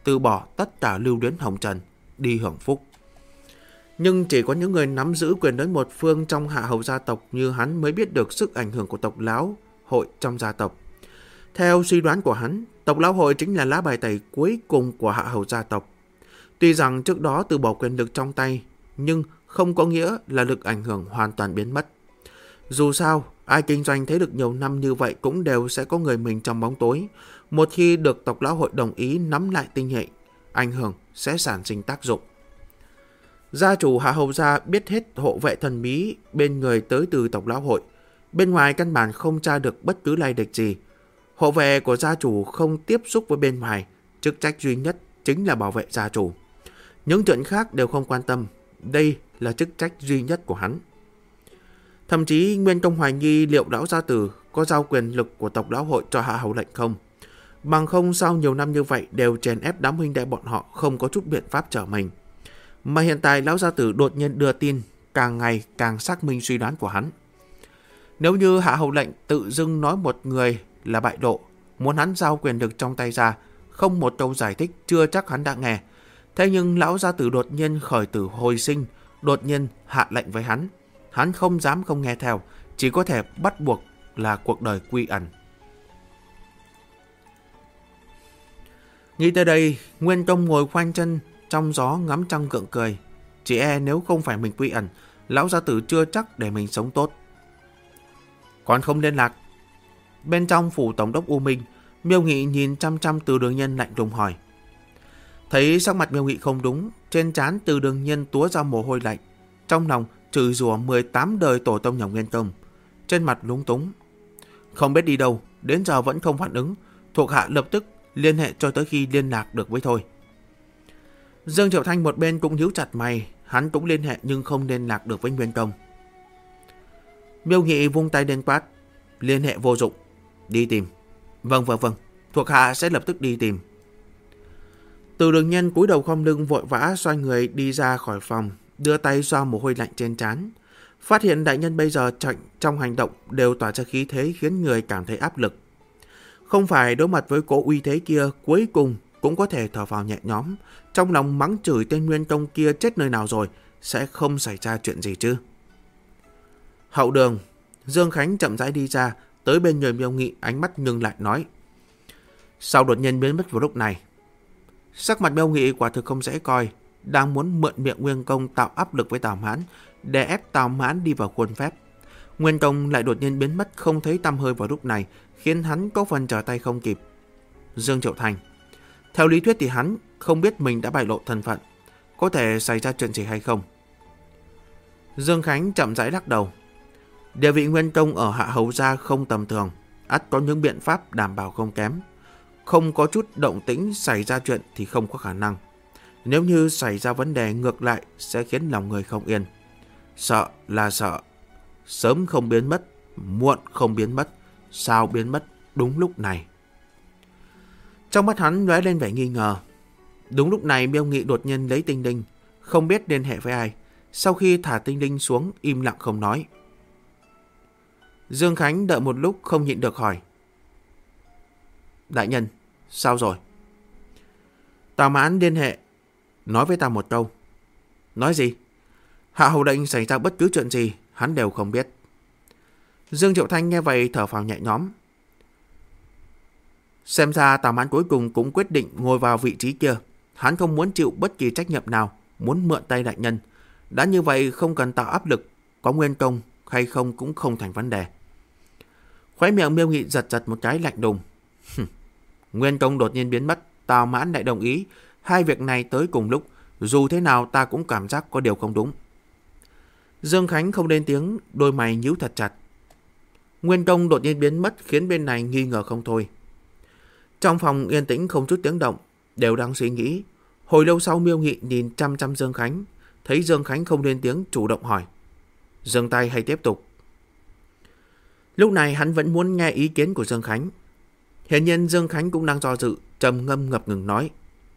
từ bỏ tất cả lưu luyến hồng trần, đi hưởng phúc. Nhưng chỉ có những người nắm giữ quyền lớn một phương trong hạ hầu gia tộc như hắn mới biết được sức ảnh hưởng của tộc lão hội trong gia tộc. Theo suy đoán của hắn, tộc lão hội chính là lá bài tẩy cuối cùng của hạ hầu gia tộc. Tuy rằng trước đó từ bỏ quyền lực trong tay, nhưng không có nghĩa là lực ảnh hưởng hoàn toàn biến mất. Dù sao, ai kinh doanh thế lực nhiều năm như vậy cũng đều sẽ có người mình trong bóng tối. Một khi được tộc lão hội đồng ý nắm lại tinh hệ, ảnh hưởng sẽ sản sinh tác dụng. Gia chủ hạ hầu gia biết hết hộ vệ thần bí bên người tới từ tộc lão hội. Bên ngoài căn bản không tra được bất cứ lai lịch gì. Hộ vệ của gia chủ không tiếp xúc với bên ngoài, chức trách duy nhất chính là bảo vệ gia chủ. Những chuyện khác đều không quan tâm, đây là chức trách duy nhất của hắn. Thậm chí Nguyên Tông hoài nghi liệu lão gia tử có giao quyền lực của tộc lão hội cho hạ hầu lệnh không. Bằng không sau nhiều năm như vậy đều chèn ép đám huynh đệ bọn họ không có chút biện pháp trở mình. Mà hiện tại lão gia tử đột nhiên đưa tin, càng ngày càng xác minh suy đoán của hắn. Nếu như hạ hầu lệnh tự dưng nói một người là bại lộ, muốn hắn giao quyền lực trong tay ra, không một câu giải thích chưa chắc hắn đã nghe. Thế nhưng lão gia tử đột nhiên khởi tử hồi sinh, đột nhiên hạ lệnh với hắn. Hắn không dám không nghe theo, chỉ có thể bắt buộc là cuộc đời quy ẩn. Nghĩ tới đây, Nguyên Tông ngồi khoanh chân trong gió ngắm trăng gượng cười. Chỉ e nếu không phải mình quy ẩn, lão gia tử chưa chắc để mình sống tốt. Còn không liên lạc. Bên trong phủ tổng đốc U Minh, Miêu Nghị nhìn chăm chăm Từ Đường Nhân lạnh lùng hỏi. Thấy sắc mặt Miêu Nghị không đúng, trên trán Từ Đường Nhân túa ra mồ hôi lạnh, trong lòng chửi rủa 18 đời tổ tông nhà Nguyên Tông, trên mặt lúng túng. Không biết đi đâu, đến giờ vẫn không phản ứng, thuộc hạ lập tức liên hệ cho tới khi liên lạc được với thôi. Dương Triệu Thanh một bên cũng nhíu chặt mày, hắn cũng liên hệ nhưng không liên lạc được với Nguyên Tông. Miêu Nghị vung tay lên quát, liên hệ vô dụng, đi tìm. Vâng, thuộc hạ sẽ lập tức đi tìm. Từ Đường Nhân cúi đầu khom lưng vội vã xoay người đi ra khỏi phòng, đưa tay xoa mồ hôi lạnh trên trán. Phát hiện đại nhân bây giờ trong hành động đều tỏa ra khí thế khiến người cảm thấy áp lực. Không phải đối mặt với cỗ uy thế kia, cuối cùng cũng có thể thở phào nhẹ nhõm, trong lòng mắng chửi tên Nguyên Tông kia chết nơi nào rồi, sẽ không xảy ra chuyện gì chứ. Hậu đường, Dương Khánh chậm rãi đi ra, tới bên người Miêu Nghị, ánh mắt ngưng lại nói. Sao đột nhiên biến mất vào lúc này? Sắc mặt Miêu Nghị quả thực không dễ coi, đang muốn mượn miệng Nguyên Công tạo áp lực với Tào Mãn, để ép Tào Mãn đi vào khuôn phép. Nguyên Công lại đột nhiên biến mất không thấy tăm hơi vào lúc này, khiến hắn có phần trở tay không kịp. Dương Triệu Thành, theo lý thuyết thì hắn không biết mình đã bại lộ thân phận, có thể xảy ra chuyện gì hay không? Dương Khánh chậm rãi lắc đầu. Địa vị Nguyên Công ở hạ hầu gia không tầm thường, ắt có những biện pháp đảm bảo không kém. Không có chút động tĩnh xảy ra chuyện thì không có khả năng. Nếu như xảy ra vấn đề ngược lại sẽ khiến lòng người không yên. Sợ là sợ, sớm không biến mất, muộn không biến mất, sao biến mất đúng lúc này? Trong mắt hắn lóe lên vẻ nghi ngờ. Đúng lúc này Miêu Nghị đột nhiên lấy tinh linh, không biết liên hệ với ai. Sau khi thả tinh linh xuống, im lặng không nói. Dương Khánh đợi một lúc không nhịn được hỏi. Đại nhân, sao rồi? Tào Mãn liên hệ, nói với ta một câu. Nói gì? Hạ hầu lệnh xảy ra bất cứ chuyện gì, hắn đều không biết. Dương Triệu Thanh nghe vậy thở phào nhẹ nhõm. Xem ra Tào Mãn cuối cùng cũng quyết định ngồi vào vị trí kia. Hắn không muốn chịu bất kỳ trách nhiệm nào, muốn mượn tay đại nhân. Đã như vậy không cần tạo áp lực, có Nguyên Công hay không cũng không thành vấn đề. Khóe miệng Miêu Nghị giật một cái lạnh đùng. Nguyên Công đột nhiên biến mất, Tào Mãn lại đồng ý. Hai việc này tới cùng lúc, dù thế nào ta cũng cảm giác có điều không đúng. Dương Khánh không lên tiếng, đôi mày nhíu thật chặt. Nguyên Công đột nhiên biến mất khiến bên này nghi ngờ không thôi. Trong phòng yên tĩnh không chút tiếng động, đều đang suy nghĩ. Hồi lâu sau Miêu Nghị nhìn chăm chăm Dương Khánh, thấy Dương Khánh không lên tiếng chủ động hỏi. Dừng tay hay tiếp tục? Lúc này hắn vẫn muốn nghe ý kiến của Dương Khánh. Hiển nhiên Dương Khánh cũng đang do dự, trầm ngâm ngập ngừng nói.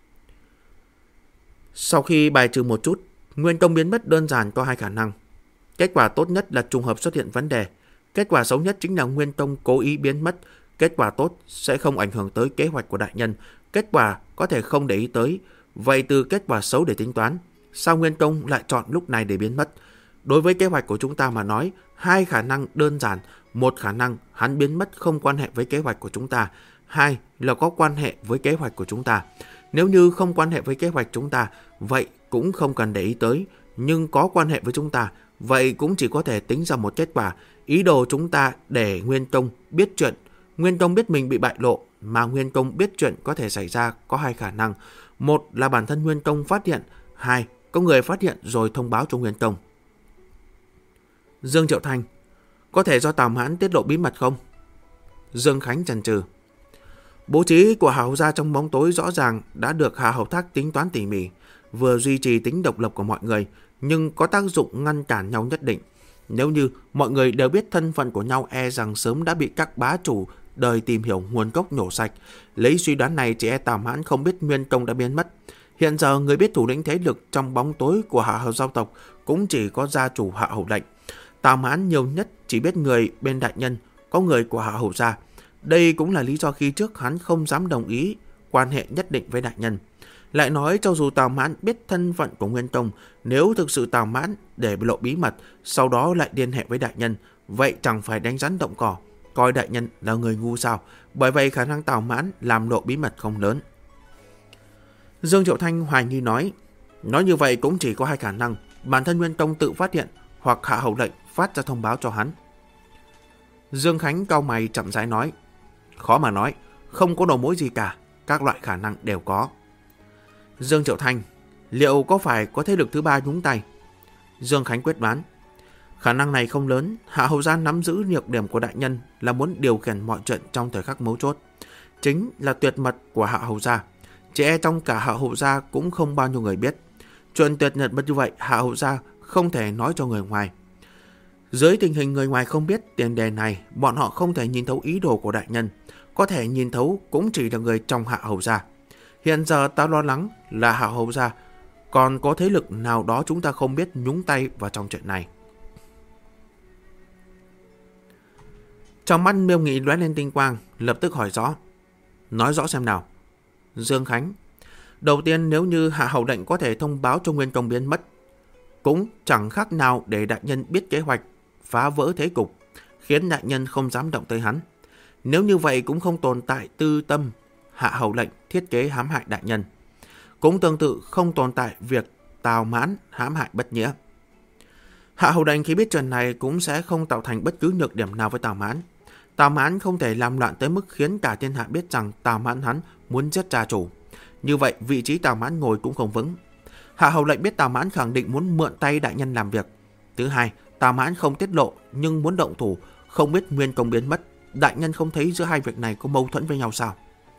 Sau khi bài trừ một chút, Nguyên Công biến mất đơn giản có hai khả năng. Kết quả tốt nhất là trùng hợp xuất hiện vấn đề. Kết quả xấu nhất chính là Nguyên Công cố ý biến mất. Kết quả tốt sẽ không ảnh hưởng tới kế hoạch của đại nhân, kết quả có thể không để ý tới. Vậy từ kết quả xấu để tính toán, sao Nguyên Tông lại chọn lúc này để biến mất? Đối với kế hoạch của chúng ta mà nói, hai khả năng đơn giản. Một khả năng hắn biến mất không quan hệ với kế hoạch của chúng ta. Hai là có quan hệ với kế hoạch của chúng ta. Nếu như không quan hệ với kế hoạch chúng ta, vậy cũng không cần để ý tới. Nhưng có quan hệ với chúng ta, vậy cũng chỉ có thể tính ra một kết quả. Ý đồ chúng ta để Nguyên Tông biết chuyện. Nguyên Tông biết mình bị bại lộ, mà Nguyên Tông biết chuyện có thể xảy ra có hai khả năng. Một là bản thân Nguyên Tông phát hiện. Hai, có người phát hiện rồi thông báo cho Nguyên Tông. Dương Triệu Thanh: có thể do Tào Mãn tiết lộ bí mật không? Dương Khánh chần chừ. Bố trí của Hạ Hầu gia trong bóng tối rõ ràng đã được Hạ Hầu Thác tính toán tỉ mỉ, vừa duy trì tính độc lập của mọi người, nhưng có tác dụng ngăn cản nhau nhất định. Nếu như mọi người đều biết thân phận của nhau, e rằng sớm đã bị các bá chủ đời tìm hiểu nguồn gốc nhổ sạch. Lấy suy đoán này, chỉ e Tào Mãn không biết Nguyên Tông đã biến mất. Hiện giờ người biết thủ lĩnh thế lực trong bóng tối của Hạ Hầu gia tộc cũng chỉ có gia chủ Hạ Hầu Lệnh. Tào Mãn nhiều nhất chỉ biết người bên đại nhân, có người của Hạ Hầu gia. Đây cũng là lý do khi trước hắn không dám đồng ý quan hệ nhất định với đại nhân. Lại nói cho dù Tào Mãn biết thân phận của Nguyên Tông, nếu thực sự Tào Mãn để lộ bí mật, sau đó lại liên hệ với đại nhân, vậy chẳng phải đánh rắn động cỏ, coi đại nhân là người ngu sao? Bởi vậy khả năng Tào Mãn làm lộ bí mật không lớn. Dương Triệu Thanh hoài nghi nói như vậy cũng chỉ có hai khả năng: bản thân Nguyên Tông tự phát hiện, hoặc Hạ Hầu Lệnh phát ra thông báo cho hắn. Dương Khánh cau mày chậm rãi nói: khó mà nói, không có đầu mối gì cả, các loại khả năng đều có. Dương Triệu Thanh: liệu có phải có thế lực thứ ba nhúng tay? Dương Khánh quyết đoán: khả năng này không lớn. Hạ Hầu gia nắm giữ nhược điểm của đại nhân là muốn điều khiển mọi chuyện trong thời khắc mấu chốt, chính là tuyệt mật của Hạ Hầu gia. Chỉ e trong cả Hạ Hầu gia cũng không bao nhiêu người biết. Chuyện tuyệt mật như vậy, Hạ Hầu gia không thể nói cho người ngoài. Dưới tình hình người ngoài không biết tiền đề này, bọn họ không thể nhìn thấu ý đồ của đại nhân. Có thể nhìn thấu cũng chỉ là người trong Hạ Hầu gia. Hiện giờ ta lo lắng là Hạ Hầu gia còn có thế lực nào đó chúng ta không biết nhúng tay vào trong chuyện này. Trong mắt Miêu Nghị lóe lên tinh quang, lập tức hỏi rõ: nói rõ xem nào. Dương Khánh: đầu tiên, nếu như Hạ Hầu Lệnh có thể thông báo cho Nguyên Tông biến mất, cũng chẳng khác nào để đại nhân biết kế hoạch, phá vỡ thế cục, khiến đại nhân không dám động tới hắn. Nếu như vậy cũng không tồn tại tư tâm Hạ Hầu Lệnh thiết kế hãm hại đại nhân. Cũng tương tự không tồn tại việc Tào Mãn hãm hại Bất Nghĩa. Hạ Hầu Lệnh khi biết chuyện này cũng sẽ không tạo thành bất cứ nhược điểm nào với Tào Mãn. Tào Mãn không thể làm loạn tới mức khiến cả thiên hạ biết rằng Tào Mãn hắn muốn giết cha chủ. Như vậy vị trí Tào Mãn ngồi cũng không vững. Hạ Hầu Lệnh biết Tào Mãn khẳng định muốn mượn tay đại nhân làm việc. Thứ hai, Tào Mãn không tiết lộ nhưng muốn động thủ, không biết Nguyên Tông biến mất. Đại nhân không thấy giữa hai việc này có mâu thuẫn với nhau sao?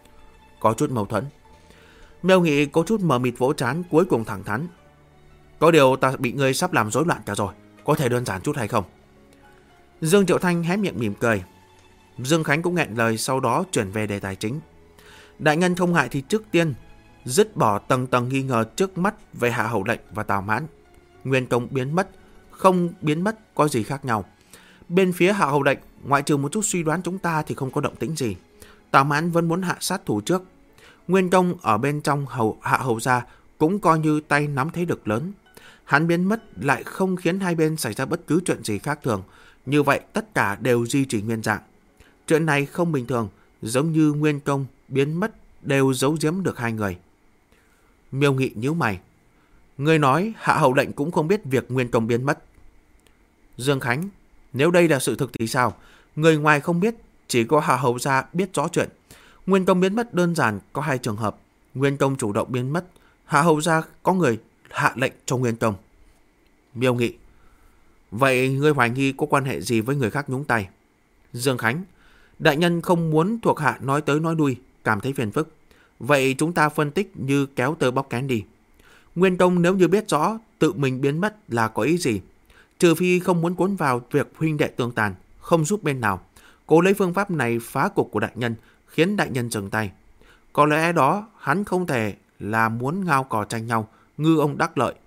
Có chút mâu thuẫn. Miêu Nghị có chút mờ mịt vỗ trán, cuối cùng thẳng thắn: có điều ta bị ngươi sắp làm rối loạn cả rồi, có thể đơn giản chút hay không? Dương Triệu Thanh hé miệng mỉm cười. Dương Khánh cũng nghẹn lời, sau đó chuyển về đề tài chính. Đại nhân không ngại thì trước tiên dứt bỏ tầng tầng nghi ngờ trước mắt về Hạ Hầu Lệnh và Tào Mãn. Nguyên Tông biến mất, không biến mất có gì khác nhau. Bên phía Hạ Hầu Lệnh, ngoại trừ một chút suy đoán chúng ta thì không có động tĩnh gì. Tào Mãn vẫn muốn hạ sát thủ trước. Nguyên Tông ở bên trong Hạ Hầu gia cũng coi như tay nắm thế lực lớn. Hắn biến mất lại không khiến hai bên xảy ra bất cứ chuyện gì khác thường. Như vậy tất cả đều duy trì nguyên dạng. Chuyện này không bình thường, giống như Nguyên Tông biến mất đều giấu giếm được hai người. Miêu Nghị nhíu mày. Ngươi nói Hạ Hầu Lệnh cũng không biết việc Nguyên Tông biến mất. Dương Khánh: nếu đây là sự thực thì sao? Người ngoài không biết, chỉ có Hạ Hầu gia biết rõ chuyện. Nguyên Tông biến mất đơn giản có hai trường hợp. Nguyên Tông chủ động biến mất, Hạ Hầu gia có người hạ lệnh cho Nguyên Tông. Miêu Nghị: vậy ngươi hoài nghi có quan hệ gì với người khác nhúng tay? Dương Khánh: đại nhân không muốn thuộc hạ nói tới nói lui, cảm thấy phiền phức. Vậy chúng ta phân tích như kéo tơ bóc kén đi. Nguyên Tông nếu như biết rõ tự mình biến mất là có ý gì, trừ phi không muốn cuốn vào việc huynh đệ tương tàn, không giúp bên nào, cố lấy phương pháp này phá cục của đại nhân, khiến đại nhân dừng tay. Có lẽ đó hắn không thể là muốn ngao cò tranh nhau, ngư ông đắc lợi.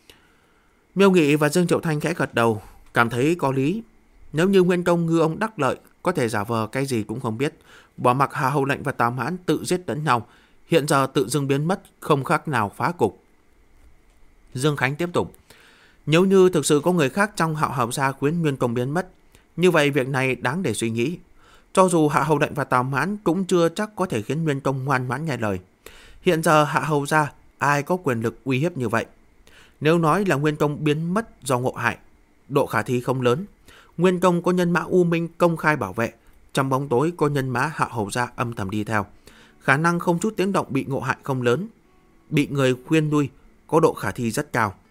Miêu Nghị và Dương Triệu Thanh khẽ gật đầu, cảm thấy có lý. Nếu như Nguyên Tông ngư ông đắc lợi, có thể giả vờ cái gì cũng không biết, bỏ mặc Hạ Hầu Lệnh và Tào Mãn tự giết lẫn nhau. hiện giờ tự dưng biến mất không khác nào phá cục. Dương Khánh tiếp tục. Nếu như thực sự có người khác trong Hạ Hầu gia khuyến Nguyên Công biến mất, như vậy việc này đáng để suy nghĩ. Cho dù Hạ Hầu Lệnh và Tào Mãn cũng chưa chắc có thể khiến Nguyên Công ngoan ngoãn nghe lời. Hiện giờ Hạ Hầu gia ai có quyền lực uy hiếp như vậy? Nếu nói là Nguyên Công biến mất do ngộ hại, độ khả thi không lớn. Nguyên Công có nhân mã U Minh công khai bảo vệ, trong bóng tối có nhân mã Hạ Hầu gia âm thầm đi theo. Khả năng không chút tiếng động bị ngộ hại không lớn. Bị người khuyên nuôi có độ khả thi rất cao.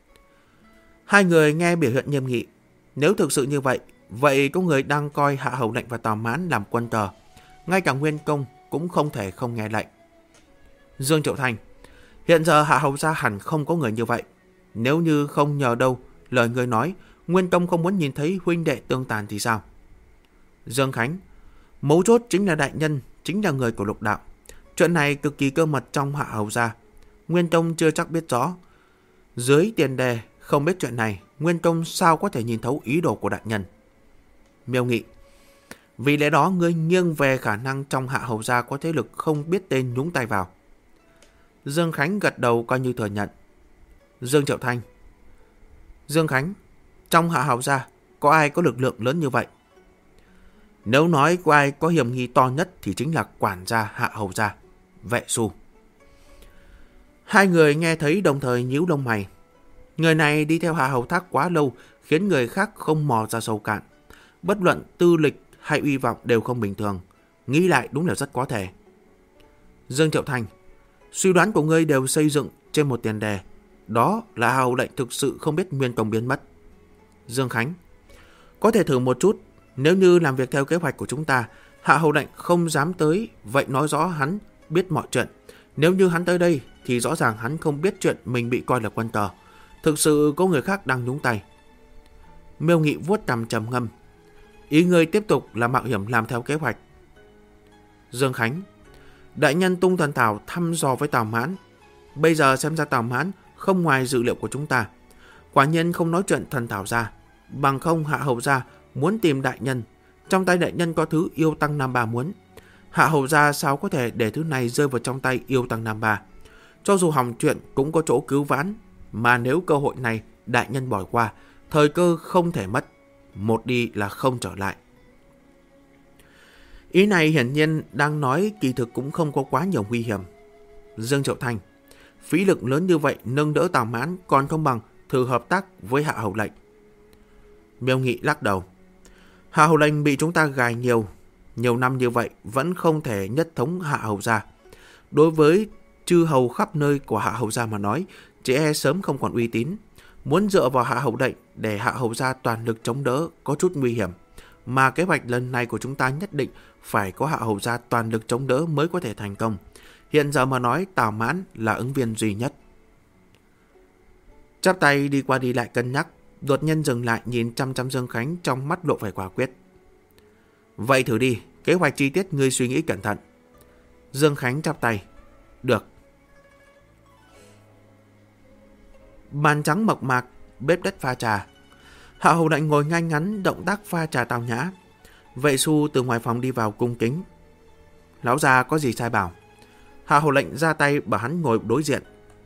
Hai người nghe biểu hiện nghiêm nghị. Nếu thực sự như vậy, vậy có người đang coi Hạ Hầu Lệnh và Tào Mãn làm quân cờ. Ngay cả Nguyên Công cũng không thể không nghe lệnh. Dương Triệu Thành. Hiện giờ Hạ Hầu gia hẳn không có người như vậy. Nếu như không nhờ đâu lời người nói, Nguyên Công không muốn nhìn thấy huynh đệ tương tàn thì sao? Dương Khánh. Mấu chốt chính là đại nhân, chính là người của Lục Đạo. Chuyện này cực kỳ cơ mật trong Hạ Hầu gia. Nguyên Công chưa chắc biết rõ. Dưới tiền đề không biết chuyện này, Nguyên Công sao có thể nhìn thấu ý đồ của đại nhân? Miêu Nghị. Vì lẽ đó ngươi nghiêng về khả năng trong Hạ Hầu gia có thế lực không biết tên nhúng tay vào. Dương Khánh gật đầu coi như thừa nhận. Dương Triệu Thanh. Dương Khánh, trong Hạ Hầu gia có ai có lực lượng lớn như vậy? Nếu nói có ai có hiểm nghi to nhất thì chính là quản gia Hạ Hầu gia, Vệ Xu. Hai người nghe thấy đồng thời nhíu lông mày. Người này đi theo Hạ Hầu Thác quá lâu khiến người khác không mò ra sâu cạn. Bất luận tư lịch hay uy vọng đều không bình thường. Nghĩ lại đúng là rất có thể. Dương Triệu Thành. Suy đoán của ngươi đều xây dựng trên một tiền đề. Đó là Hạ Hầu Lệnh thực sự không biết Nguyên Công biến mất. Dương Khánh. Có thể thử một chút. Nếu như làm việc theo kế hoạch của chúng ta, Hạ Hầu Lệnh không dám tới, vậy nói rõ hắn biết mọi chuyện. Nếu như hắn tới đây thì rõ ràng hắn không biết chuyện mình bị coi là quân cờ. Thực sự có người khác đang nhúng tay. Miêu Nghị vuốt cằm trầm ngâm. Ý ngươi tiếp tục là mạo hiểm làm theo kế hoạch. Dương Khánh. Đại nhân tung thần thảo thăm dò với Tào Mãn. Bây giờ xem ra Tào Mãn không ngoài dự liệu của chúng ta. Quả nhiên không nói chuyện thần thảo ra. Bằng không Hạ Hầu gia muốn tìm đại nhân. Trong tay đại nhân có thứ yêu tăng Nam Ba muốn. Hạ Hầu gia sao có thể để thứ này rơi vào trong tay yêu tăng Nam Ba. Cho dù hỏng chuyện cũng có chỗ cứu vãn. Mà nếu cơ hội này đại nhân bỏ qua, thời cơ không thể mất. Một đi là không trở lại. Ý này hiển nhiên đang nói kỳ thực cũng không có quá nhiều nguy hiểm. Dương Triệu Thành. Phí lực lớn như vậy nâng đỡ Tào Mãn còn không bằng thử hợp tác với Hạ Hầu Lệnh. Miêu Nghị lắc đầu. Hạ Hầu Lệnh bị chúng ta gài nhiều năm như vậy vẫn không thể nhất thống Hạ Hầu gia. Đối với chư hầu khắp nơi của Hạ Hầu gia mà nói, chỉ e sớm không còn uy tín. Muốn dựa vào Hạ Hầu Lệnh để Hạ Hầu gia toàn lực chống đỡ có chút nguy hiểm. Mà kế hoạch lần này của chúng ta nhất định phải có Hạ Hầu gia toàn lực chống đỡ mới có thể thành công. Hiện giờ mà nói Tào Mãn là ứng viên duy nhất. Chắp tay đi qua đi lại cân nhắc, đột nhiên dừng lại nhìn chăm chăm Dương Khánh trong mắt lộ vẻ quả quyết. Vậy thử đi, kế hoạch chi tiết ngươi suy nghĩ cẩn thận. Dương Khánh chắp tay. Được. Bàn trắng mộc mạc, bếp đất pha trà. Hạ Hầu Lệnh ngồi ngay ngắn, động tác pha trà tao nhã. Vệ Xu từ ngoài phòng đi vào cung kính. Lão già có gì sai bảo? Hạ Hầu Lệnh ra tay bảo hắn ngồi đối diện.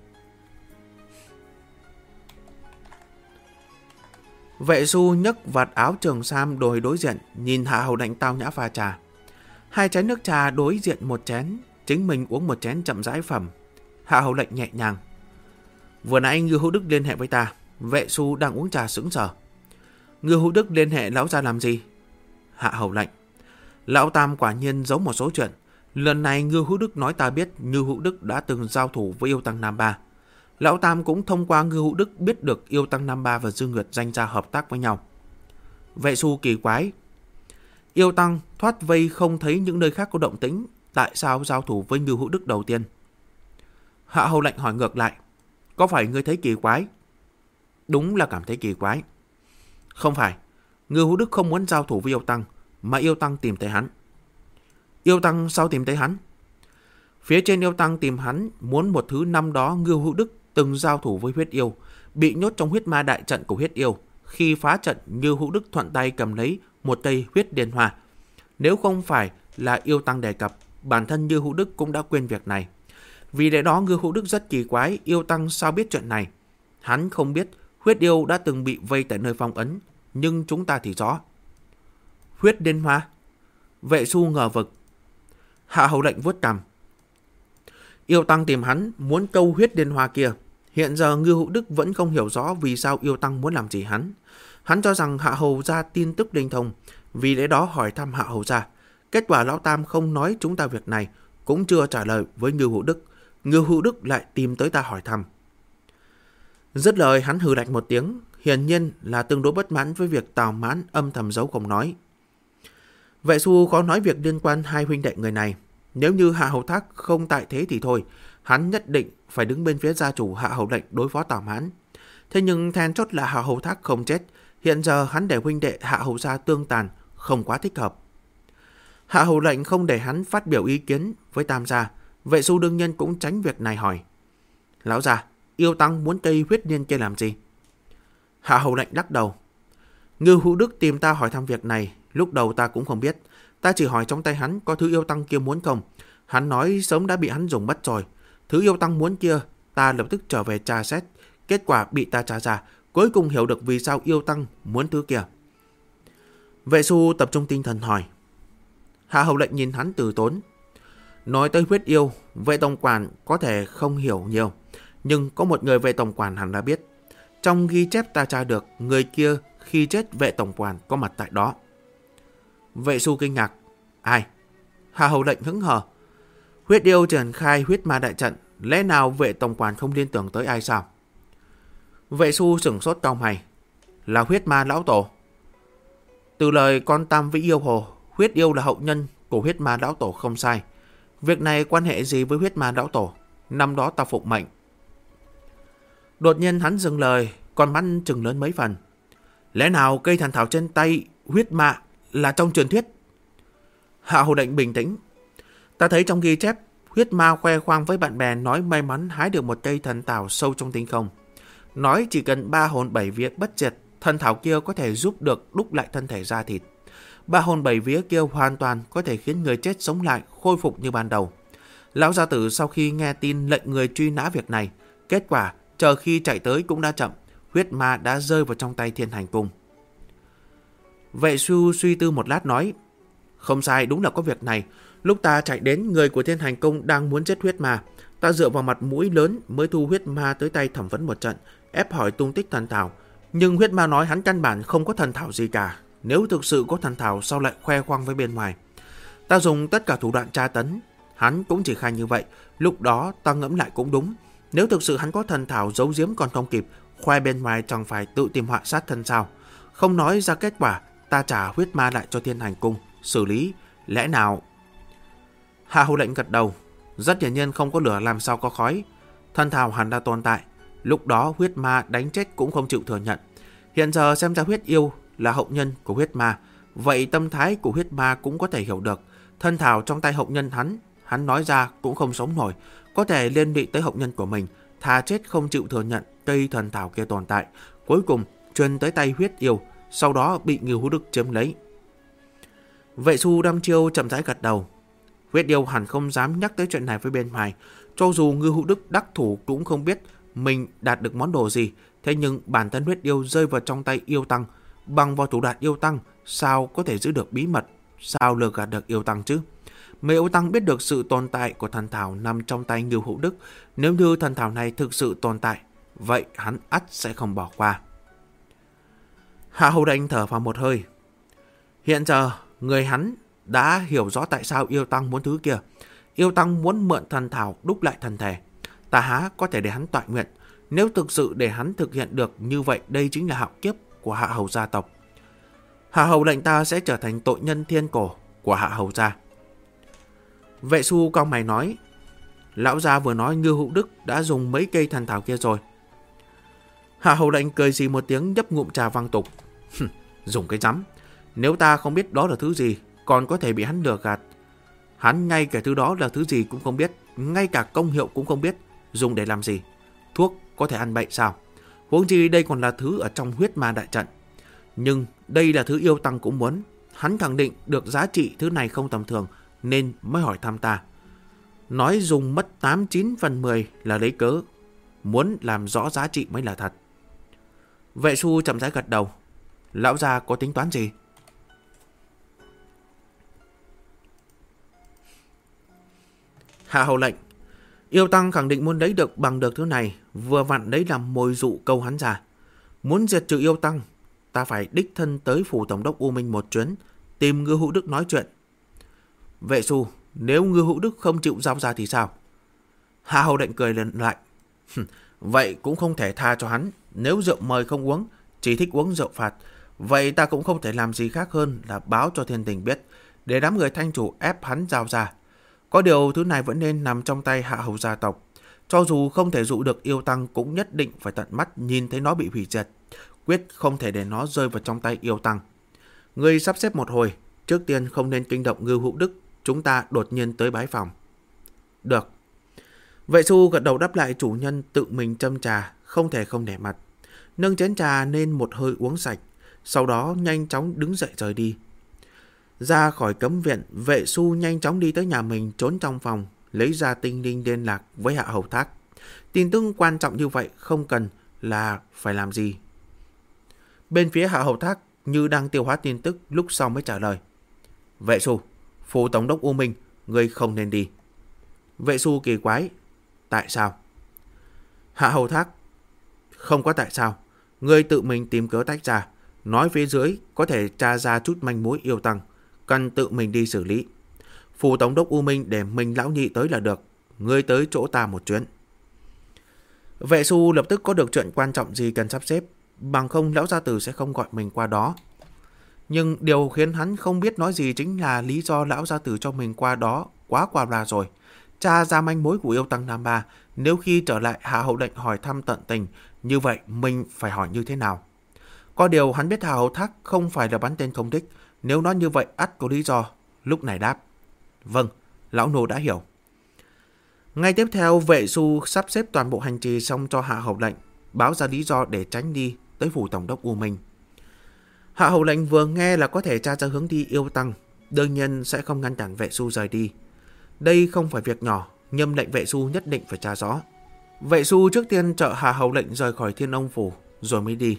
Vệ Xu nhấc vạt áo trường sam đồi đối diện, nhìn Hạ Hầu Lệnh tao nhã pha trà. Hai chén nước trà đối diện một chén, chính mình uống một chén chậm rãi phẩm. Hạ Hầu Lệnh nhẹ nhàng. Vừa nãy Ngưu Hữu Đức liên hệ với ta. Vệ Xu đang uống trà sững sờ. Ngưu Hữu Đức liên hệ lão gia làm gì? Hạ Hầu Lệnh. Lão Tam quả nhiên giấu một số chuyện. Lần này Ngưu Hữu Đức nói ta biết Ngưu Hữu Đức đã từng giao thủ với yêu tăng Nam Ba. Lão Tam cũng thông qua Ngưu Hữu Đức biết được yêu tăng Nam Ba và Dương Nguyệt danh ra hợp tác với nhau. Vệ Xu kỳ quái. Yêu tăng thoát vây không thấy những nơi khác có động tĩnh, tại sao giao thủ với Ngưu Hữu Đức đầu tiên? Hạ Hầu Lệnh hỏi ngược lại. Có phải ngươi thấy kỳ quái? Đúng là cảm thấy kỳ quái. Không phải. Ngưu Hữu Đức không muốn giao thủ với yêu tăng, mà yêu tăng tìm tới hắn. Yêu tăng sao tìm tới hắn? Phía trên yêu tăng tìm hắn muốn một thứ năm đó Ngưu Hữu Đức từng giao thủ với huyết yêu, bị nhốt trong huyết ma đại trận của huyết yêu. Khi phá trận, Ngưu Hữu Đức thuận tay cầm lấy một cây huyết điền hoa. Nếu không phải là yêu tăng đề cập, bản thân Ngưu Hữu Đức cũng đã quên việc này. Vì lẽ đó Ngưu Hữu Đức rất kỳ quái, yêu tăng sao biết chuyện này. Hắn không biết huyết yêu đã từng bị vây tại nơi phong ấn, nhưng chúng ta thì rõ. Huyết liên hoa? Vệ Xu ngờ vực. Hạ hầu lệnh vuốt cằm. Yêu tăng tìm hắn muốn câu huyết liên hoa kia. Hiện giờ Ngưu Hữu Đức vẫn không hiểu rõ vì sao yêu tăng muốn làm gì hắn. Hắn cho rằng Hạ hầu gia tin tức linh thông, vì lẽ đó hỏi thăm Hạ hầu gia. Kết quả lão tam không nói chúng ta việc này, cũng chưa trả lời với Ngưu Hữu Đức. Ngưu Hữu Đức lại tìm tới ta hỏi thăm. Dứt lời hắn hừ lạnh một tiếng, hiển nhiên là tương đối bất mãn với việc Tào Mãn âm thầm giấu không nói. Vệ Xu khó nói việc liên quan hai huynh đệ người này. Nếu như Hạ Hầu Thác không tại thế thì thôi, hắn nhất định phải đứng bên phía gia chủ Hạ Hầu lệnh đối phó Tào Mãn. Thế nhưng then chốt là Hạ Hầu Thác không chết, hiện giờ hắn để huynh đệ Hạ Hầu gia tương tàn, không quá thích hợp. Hạ Hầu lệnh không để hắn phát biểu ý kiến với Tam gia, Vệ Xu đương nhiên cũng tránh việc này hỏi. Lão gia, yêu tăng muốn cây huyết liên kia làm gì? Hạ Hầu lệnh lắc đầu. Ngưu Hữu Đức tìm ta hỏi thăm việc này, lúc đầu ta cũng không biết. Ta chỉ hỏi trong tay hắn có thứ yêu tăng kia muốn không. Hắn nói sớm đã bị hắn dùng mất rồi. Thứ yêu tăng muốn kia, ta lập tức trở về tra xét. Kết quả bị ta tra ra, cuối cùng hiểu được vì sao yêu tăng muốn thứ kia. Vệ Xu tập trung tinh thần hỏi. Hạ Hầu lệnh nhìn hắn từ tốn. Nói tới huyết yêu, Vệ tổng quản có thể không hiểu nhiều, nhưng có một người Vệ tổng quản hẳn là biết. Trong ghi chép ta tra được, người kia khi chết Vệ tổng quản có mặt tại đó. Vệ Xu kinh ngạc. Ai? Hạ Hầu lệnh hững hờ. Huyết yêu triển khai huyết ma đại trận, lẽ nào Vệ tổng quản không liên tưởng tới ai sao? Vệ Xu sửng sốt cau mày. Là huyết ma lão tổ. Từ lời con Tam Vĩ yêu hồ, huyết yêu là hậu nhân của huyết ma lão tổ không sai. Việc này quan hệ gì với huyết ma lão tổ? Năm đó ta phụng mệnh. Đột nhiên hắn dừng lời, con mắt trừng lớn mấy phần. Lẽ nào cây thần thảo trên tay huyết ma là trong truyền thuyết? Hạ Hầu lệnh bình tĩnh. Ta thấy trong ghi chép, huyết ma khoe khoang với bạn bè nói may mắn hái được một cây thần thảo sâu trong tinh không. Nói chỉ cần 3 hồn 7 vía bất diệt, thần thảo kia có thể giúp được đúc lại thân thể da thịt. 3 hồn 7 vía kia hoàn toàn có thể khiến người chết sống lại, khôi phục như ban đầu. Lão gia tử sau khi nghe tin lệnh người truy nã việc này, kết quả chờ khi chạy tới cũng đã chậm, huyết ma đã rơi vào trong tay Thiên Hành Cung. Vệ Xu suy tư một lát nói, không sai, đúng là có việc này. Lúc ta chạy đến, người của Thiên Hành Cung đang muốn giết huyết ma. Ta dựa vào mặt mũi lớn mới thu huyết ma tới tay thẩm vấn một trận, ép hỏi tung tích thần thảo. Nhưng huyết ma nói hắn căn bản không có thần thảo gì cả. Nếu thực sự có thần thảo sao lại khoe khoang với bên ngoài? Ta dùng tất cả thủ đoạn tra tấn, hắn cũng chỉ khai như vậy. Lúc đó ta ngẫm lại cũng đúng. Nếu thực sự hắn có thần thảo giấu giếm còn không kịp, khoe bên ngoài chẳng phải tự tìm họa sát thân sao? Không nói ra kết quả, ta trả huyết ma lại cho Thiên Hành Cung xử lý, lẽ nào? Hạ Hầu lệnh gật đầu. Rất hiển nhiên không có lửa làm sao có khói. Thần thảo hẳn đã tồn tại. Lúc đó huyết ma đánh chết cũng không chịu thừa nhận. Hiện giờ xem ra huyết yêu là hậu nhân của huyết ma, vậy tâm thái của huyết ma cũng có thể hiểu được. Thân thảo trong tay hậu nhân hắn nói ra cũng không sống nổi, có thể liên lụy tới hậu nhân của mình, thà chết không chịu thừa nhận cây thần thảo kia tồn tại, cuối cùng truyền tới tay huyết yêu, sau đó bị Ngưu Hữu Đức chiếm lấy. Vệ Xu đăm chiêu chậm rãi gật đầu. Huyết yêu hẳn không dám nhắc tới chuyện này với bên ngoài, cho dù Ngưu Hữu Đức đắc thủ cũng không biết mình đạt được món đồ gì. Thế nhưng bản thân huyết yêu rơi vào trong tay yêu tăng, bằng vào thủ đoạn yêu tăng, sao có thể giữ được bí mật, sao lừa gạt được yêu tăng chứ? Mấy yêu tăng biết được sự tồn tại của thần thảo nằm trong tay Ngưu Hữu Đức. Nếu như thần thảo này thực sự tồn tại, vậy hắn ắt sẽ không bỏ qua. Hạ Hầu lệnh thở vào một hơi. Hiện giờ người hắn đã hiểu rõ tại sao yêu tăng muốn thứ kia. Yêu tăng muốn mượn thần thảo đúc lại thần thể. Ta há có thể để hắn toại nguyện. Nếu thực sự để hắn thực hiện được như vậy, đây chính là hạo kiếp của Hạ Hầu gia tộc. Hạ Hầu lệnh ta sẽ trở thành tội nhân thiên cổ của Hạ Hầu gia. Vệ Xu cau mày nói, lão gia vừa nói Ngưu Hữu Đức đã dùng mấy cây thần thảo kia rồi. Hạ Hầu lệnh cười xì một tiếng, nhấp ngụm trà vang tục. Dùng cái rắm. Nếu ta không biết đó là thứ gì, còn có thể bị hắn lừa gạt. Hắn ngay cả thứ đó là thứ gì cũng không biết, ngay cả công hiệu cũng không biết, dùng để làm gì? Thuốc có thể ăn bệnh sao? Huống chi đây còn là thứ ở trong huyết ma đại trận. Nhưng đây là thứ yêu tăng cũng muốn. Hắn khẳng định được giá trị thứ này không tầm thường, nên mới hỏi thăm ta. Nói dùng mất 8/9/10 là lấy cớ. Muốn làm rõ giá trị mới là thật. Vệ Xu chậm rãi gật đầu. Lão gia có tính toán gì? Hạ hầu lệnh. Yêu Tăng khẳng định muốn lấy được bằng được thứ này, vừa vặn đấy làm mồi dụ câu hắn ra. Muốn diệt trừ Yêu Tăng, ta phải đích thân tới phủ tổng đốc U Minh một chuyến, tìm Ngư Hữu Đức nói chuyện. Vệ Xu, nếu Ngư Hữu Đức không chịu giao ra thì sao? Hạ hầu lệnh cười lên lại. Vậy cũng không thể tha cho hắn. Nếu rượu mời không uống, chỉ thích uống rượu phạt, vậy ta cũng không thể làm gì khác hơn là báo cho thiên đình biết, để đám người Thanh chủ ép hắn giao ra. Có điều thứ này vẫn nên nằm trong tay Hạ hầu gia tộc. Cho dù không thể dụ được Yêu Tăng, cũng nhất định phải tận mắt nhìn thấy nó bị hủy diệt, quyết không thể để nó rơi vào trong tay Yêu Tăng. Ngươi sắp xếp một hồi, trước tiên không nên kinh động Ngư Hữu Đức, chúng ta đột nhiên tới bái phòng. Được. Vệ Xu gật đầu đáp lại. Chủ nhân tự mình châm trà, không thể không để mặt. Nâng chén trà nên một hơi uống sạch, sau đó nhanh chóng đứng dậy rời đi. Ra khỏi cấm viện, Vệ Xu nhanh chóng đi tới nhà mình, trốn trong phòng, lấy ra tinh linh liên lạc với Hạ hầu thác. Tin tức quan trọng như vậy không cần là phải làm gì. Bên phía Hạ hầu thác như đang tiêu hóa tin tức, lúc sau mới trả lời. Vệ Xu, phủ tổng đốc U Minh, ngươi không nên đi. Vệ Xu kỳ quái. Tại sao? Hạ hầu thác. Không có tại sao. Ngươi tự mình tìm cớ tách ra, nói phía dưới có thể tra ra chút manh mối Yêu Tăng, cần tự mình đi xử lý. Phủ tổng đốc U Minh để mình lão nhị tới là được. Ngươi tới chỗ ta một chuyến. Vệ Xu lập tức có được chuyện quan trọng gì cần sắp xếp, bằng không lão gia tử sẽ không gọi mình qua đó. Nhưng điều khiến hắn không biết nói gì chính là lý do lão gia tử cho mình qua đó quá qua loa rồi. Tra ra manh mối của Yêu Tăng Nam Ba, nếu khi trở lại Hạ hầu lệnh hỏi thăm tận tình, như vậy mình phải hỏi như thế nào? Có điều hắn biết Hạ hầu thác không phải là bắn tên không đích, nếu nói như vậy ắt có lý do. Lúc này đáp. Vâng, lão nô đã hiểu. Ngay tiếp theo, Vệ Xu sắp xếp toàn bộ hành trì xong cho Hạ hầu lệnh, báo ra lý do để tránh đi tới phủ tổng đốc U Minh. Hạ hầu lệnh vừa nghe là có thể tra ra hướng đi Yêu Tăng, đương nhiên sẽ không ngăn cản Vệ Xu rời đi. Đây không phải việc nhỏ, nhâm lệnh Vệ Xu nhất định phải tra rõ. Vệ Xu trước tiên trợ Hạ hầu lệnh rời khỏi Thiên Ông phủ rồi mới đi.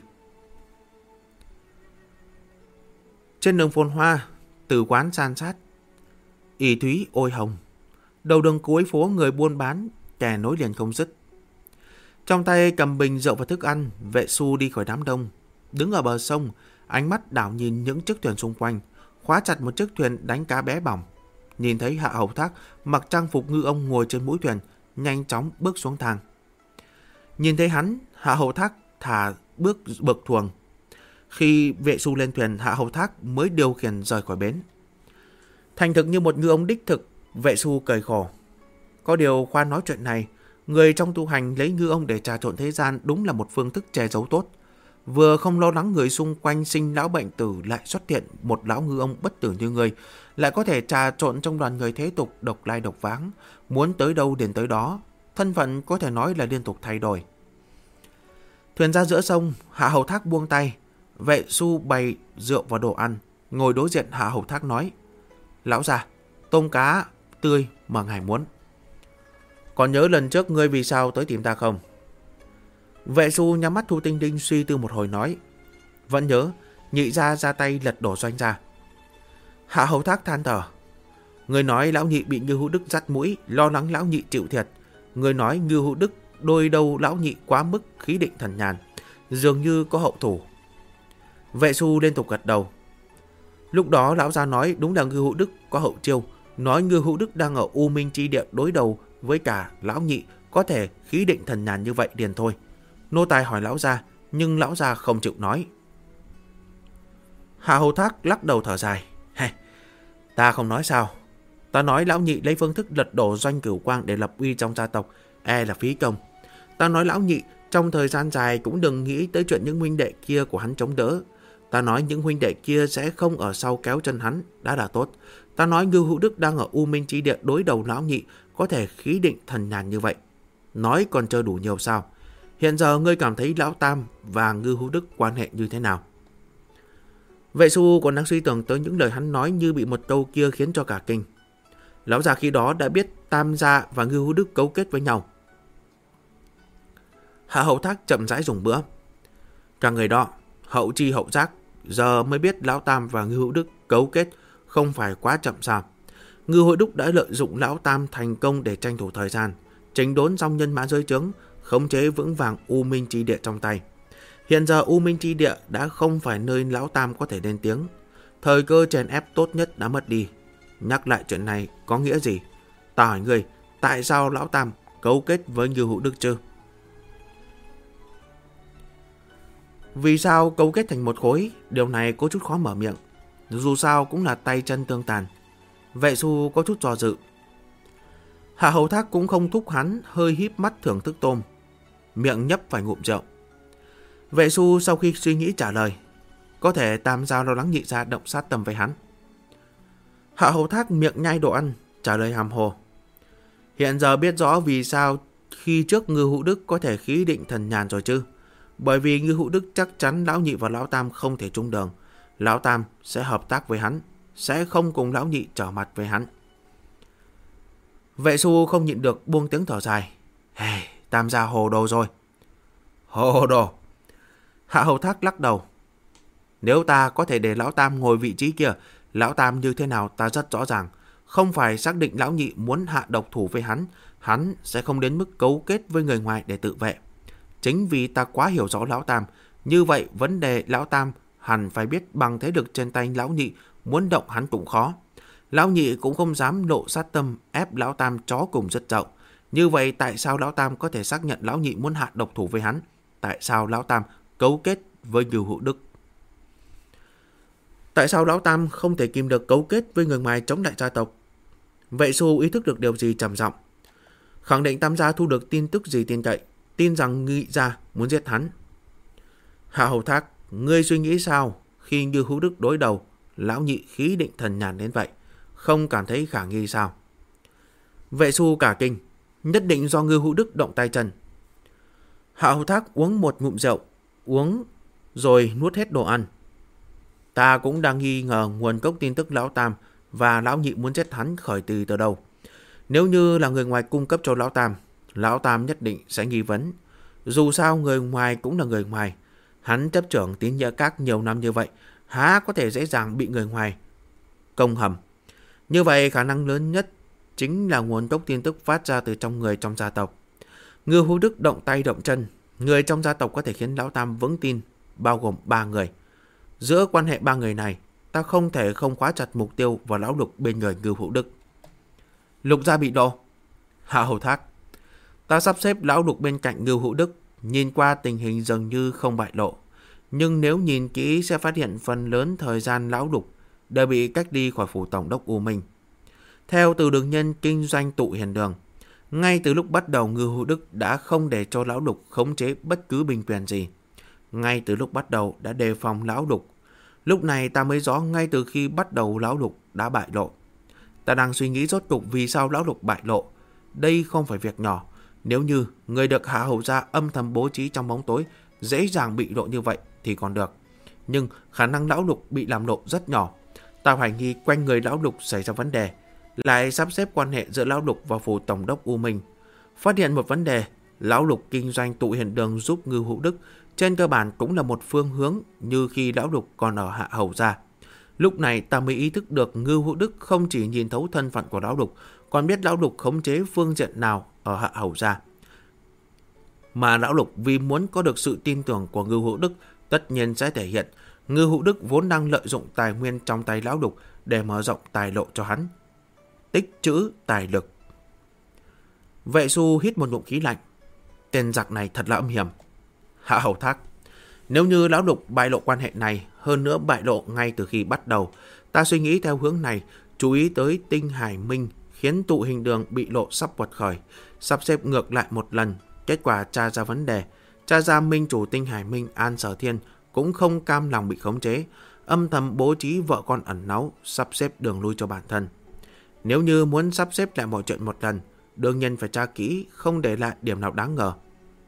Trên đường phồn hoa, tử quán san sát, ỷ thúy ôi hồng. Đầu đường cuối phố người buôn bán kẻ nối liền không dứt. Trong tay cầm bình rượu và thức ăn, Vệ Xu đi khỏi đám đông, đứng ở bờ sông, ánh mắt đảo nhìn những chiếc thuyền xung quanh, khóa chặt một chiếc thuyền đánh cá bé bỏng. Nhìn thấy Hạ hầu thác mặc trang phục ngư ông ngồi trên mũi thuyền, nhanh chóng bước xuống thang. Nhìn thấy hắn, Hạ hầu thác thả bước bậc thuồng. Khi Vệ Xu lên thuyền, Hạ hầu thác mới điều khiển rời khỏi bến. Thành thực như một ngư ông đích thực, Vệ Xu cười khổ. Có điều khoan nói chuyện này, người trong tu hành lấy ngư ông để trà trộn thế gian đúng là một phương thức che giấu tốt. Vừa không lo lắng người xung quanh sinh lão bệnh tử, lại xuất hiện một lão ngư ông bất tử như người, lại có thể trà trộn trong đoàn người thế tục độc lai độc vãng, muốn tới đâu đến tới đó, thân phận có thể nói là liên tục thay đổi. Thuyền ra giữa sông, Hạ hầu thác buông tay, Vệ Xu bày rượu và đồ ăn, ngồi đối diện Hạ hầu thác nói. Lão già, tôm cá tươi mà ngài muốn. Còn nhớ lần trước ngươi vì sao tới tìm ta không? Vệ Xu nhắm mắt thu tinh đinh suy tư một hồi nói. Vẫn nhớ, nhị gia ra tay lật đổ Doanh gia. Hạ hầu thác than thở. Ngươi nói lão nhị bị Ngư Hữu Đức dắt mũi, lo lắng lão nhị chịu thiệt. Ngươi nói Ngư Hữu Đức đôi đầu lão nhị quá mức khí định thần nhàn, dường như có hậu thủ. Vệ Xu liên tục gật đầu. Lúc đó lão gia nói đúng là Ngư Hữu Đức có hậu chiêu, nói Ngư Hữu Đức đang ở U Minh chi địa đối đầu với cả lão nhị, có thể khí định thần nhàn như vậy liền thôi. Nô tài hỏi lão gia, nhưng lão gia không chịu nói. Hạ hầu thác lắc đầu thở dài. Ta không nói sao? Ta nói lão nhị lấy phương thức lật đổ Doanh Cửu Quang để lập uy trong gia tộc, là phí công. Ta nói lão nhị trong thời gian dài cũng đừng nghĩ tới chuyện những huynh đệ kia của hắn chống đỡ. Ta nói những huynh đệ kia sẽ không ở sau kéo chân hắn, đã là tốt. Ta nói Ngư Hữu Đức đang ở U Minh chi địa đối đầu lão nhị, có thể khí định thần nhàn như vậy. Nói còn chưa đủ nhiều sao? Hiện giờ ngươi cảm thấy lão Tam và Ngư Hữu Đức quan hệ như thế nào? Vệ Xu còn đang suy tưởng tới những lời hắn nói như bị một câu kia khiến cho cả kinh. Lão già khi đó đã biết Tam gia và Ngưu Hữu Đức cấu kết với nhau. Hạ Hầu Thác chậm rãi dùng bữa. Cả người đó, hậu chi hậu giác, giờ mới biết Lão Tam và Ngưu Hữu Đức cấu kết không phải quá chậm sao. Ngưu Hữu Đức đã lợi dụng Lão Tam thành công để tranh thủ thời gian, chỉnh đốn xong nhân mã dưới trướng, khống chế vững vàng U Minh Chi Địa trong tay. Hiện giờ U Minh Chi Địa đã không phải nơi Lão Tam có thể lên tiếng. Thời cơ chèn ép tốt nhất đã mất đi. Nhắc lại chuyện này có nghĩa gì? Ta hỏi ngươi, tại sao Lão Tam cấu kết với Ngưu Hữu Đức chứ? Vì sao cấu kết thành một khối? Điều này có chút khó mở miệng. Dù sao cũng là tay chân tương tàn. Vệ Xu có chút do dự. Hạ Hầu Thác cũng không thúc hắn, hơi híp mắt thưởng thức tôm, miệng nhấp vài ngụm rượu. Vệ Xu sau khi suy nghĩ trả lời, có thể Tam gia lo lắng Nhị gia động sát tâm với hắn. Hạ Hầu Thác miệng nhai đồ ăn, trả lời hàm hồ. Hiện giờ biết rõ vì sao khi trước Ngưu Hữu Đức có thể khí định thần nhàn rồi chứ. Bởi vì Ngưu Hữu Đức chắc chắn Lão Nhị và Lão Tam không thể chung đường. Lão Tam sẽ hợp tác với hắn, sẽ không cùng Lão Nhị trở mặt với hắn. Vệ Xu không nhịn được buông tiếng thở dài. Hey, Tam gia hồ đồ rồi. Hồ đồ. Hạ Hầu Thác lắc đầu. Nếu ta có thể để Lão Tam ngồi vị trí kia, Lão Tam như thế nào ta rất rõ ràng. Không phải xác định Lão Nhị muốn hạ độc thủ với hắn sẽ không đến mức cấu kết với người ngoài để tự vệ. Chính vì ta quá hiểu rõ Lão Tam, như vậy vấn đề Lão Tam hẳn phải biết bằng thế lực trên tay Lão Nhị, muốn động hắn cũng khó. Lão Nhị cũng không dám lộ sát tâm ép Lão Tam chó cùng rất dậu. Như vậy tại sao Lão Tam có thể xác nhận Lão Nhị muốn hạ độc thủ với hắn? Tại sao Lão Tam cấu kết với Ngưu Hữu Đức? Tại sao Lão Tam không thể kìm được cấu kết với người ngoài chống lại gia tộc? Vệ Xu ý thức được điều gì trầm giọng, khẳng định Tam gia thu được tin tức gì tin cậy, tin rằng Nhị gia muốn giết hắn. Hạ Hầu Thác, ngươi suy nghĩ sao khi Ngưu Hữu Đức đối đầu, Lão Nhị khí định thần nhàn đến vậy, không cảm thấy khả nghi sao? Vệ Xu cả kinh, nhất định do Ngưu Hữu Đức động tay chân. Hạ Hầu Thác uống một ngụm rượu, uống rồi nuốt hết đồ ăn. Ta cũng đang nghi ngờ nguồn gốc tin tức Lão Tam và Lão Nhị muốn giết hắn khởi từ đâu. Nếu như là người ngoài cung cấp cho Lão Tam nhất định sẽ nghi vấn. Dù sao người ngoài cũng là người ngoài. Hắn chấp trưởng Tín Nghĩa Các nhiều năm như vậy, há có thể dễ dàng bị người ngoài công hầm. Như vậy khả năng lớn nhất chính là nguồn gốc tin tức phát ra từ trong người trong gia tộc. Ngưu Hữu Đức động tay động chân, người trong gia tộc có thể khiến Lão Tam vững tin, bao gồm 3 người. Giữa quan hệ 3 người này, ta không thể không khóa chặt mục tiêu vào Lão Lục bên người Ngưu Hữu Đức. Lục gia bị lộ. Hạ Hầu Thác, ta sắp xếp Lão Lục bên cạnh Ngưu Hữu Đức, nhìn qua tình hình dường như không bại lộ. Nhưng nếu nhìn kỹ sẽ phát hiện phần lớn thời gian Lão Lục đều bị cách ly khỏi phủ tổng đốc U Minh. Theo từ đường nhân kinh doanh tụ hiền đường, ngay từ lúc bắt đầu Ngưu Hữu Đức đã không để cho Lão Lục khống chế bất cứ binh quyền gì. Ngay từ lúc bắt đầu đã đề phòng Lão Lục. Lúc này ta mới rõ ngay từ khi bắt đầu Lão Lục đã bại lộ. Ta đang suy nghĩ rốt cục vì sao Lão Lục bại lộ. Đây không phải việc nhỏ. Nếu như người được Hạ Hầu gia âm thầm bố trí trong bóng tối dễ dàng bị lộ như vậy thì còn được. Nhưng khả năng Lão Lục bị làm lộ rất nhỏ. Ta hoài nghi quanh người Lão Lục xảy ra vấn đề. Lại sắp xếp quan hệ giữa Lão Lục và phủ tổng đốc U Minh. Phát hiện một vấn đề, Lão Lục kinh doanh tụ hiền đường giúp Ngưu Hữu Đức trên cơ bản cũng là một phương hướng như khi Lão Lục còn ở Hạ Hầu gia. Lúc này ta mới ý thức được Ngưu Hữu Đức không chỉ nhìn thấu thân phận của Lão Lục, còn biết Lão Lục khống chế phương diện nào ở Hạ Hầu gia. Mà Lão Lục vì muốn có được sự tin tưởng của Ngưu Hữu Đức, tất nhiên sẽ thể hiện Ngưu Hữu Đức vốn đang lợi dụng tài nguyên trong tay Lão Lục để mở rộng tài lộ cho hắn. Tích trữ tài lực. Vệ Xu hít một ngụm khí lạnh. Tên giặc này thật là âm hiểm. Hạ Hầu Thác, nếu như Lão Lục bại lộ quan hệ này, hơn nữa bại lộ ngay từ khi bắt đầu, ta suy nghĩ theo hướng này, chú ý tới Tinh Hải Minh, khiến tụ hình đường bị lộ sắp quật khởi, sắp xếp ngược lại một lần, kết quả tra ra vấn đề, tra ra minh chủ Tinh Hải Minh An Sở Thiên cũng không cam lòng bị khống chế, âm thầm bố trí vợ con ẩn náu, sắp xếp đường lui cho bản thân. Nếu như muốn sắp xếp lại mọi chuyện một lần, đương nhiên phải tra kỹ, không để lại điểm nào đáng ngờ.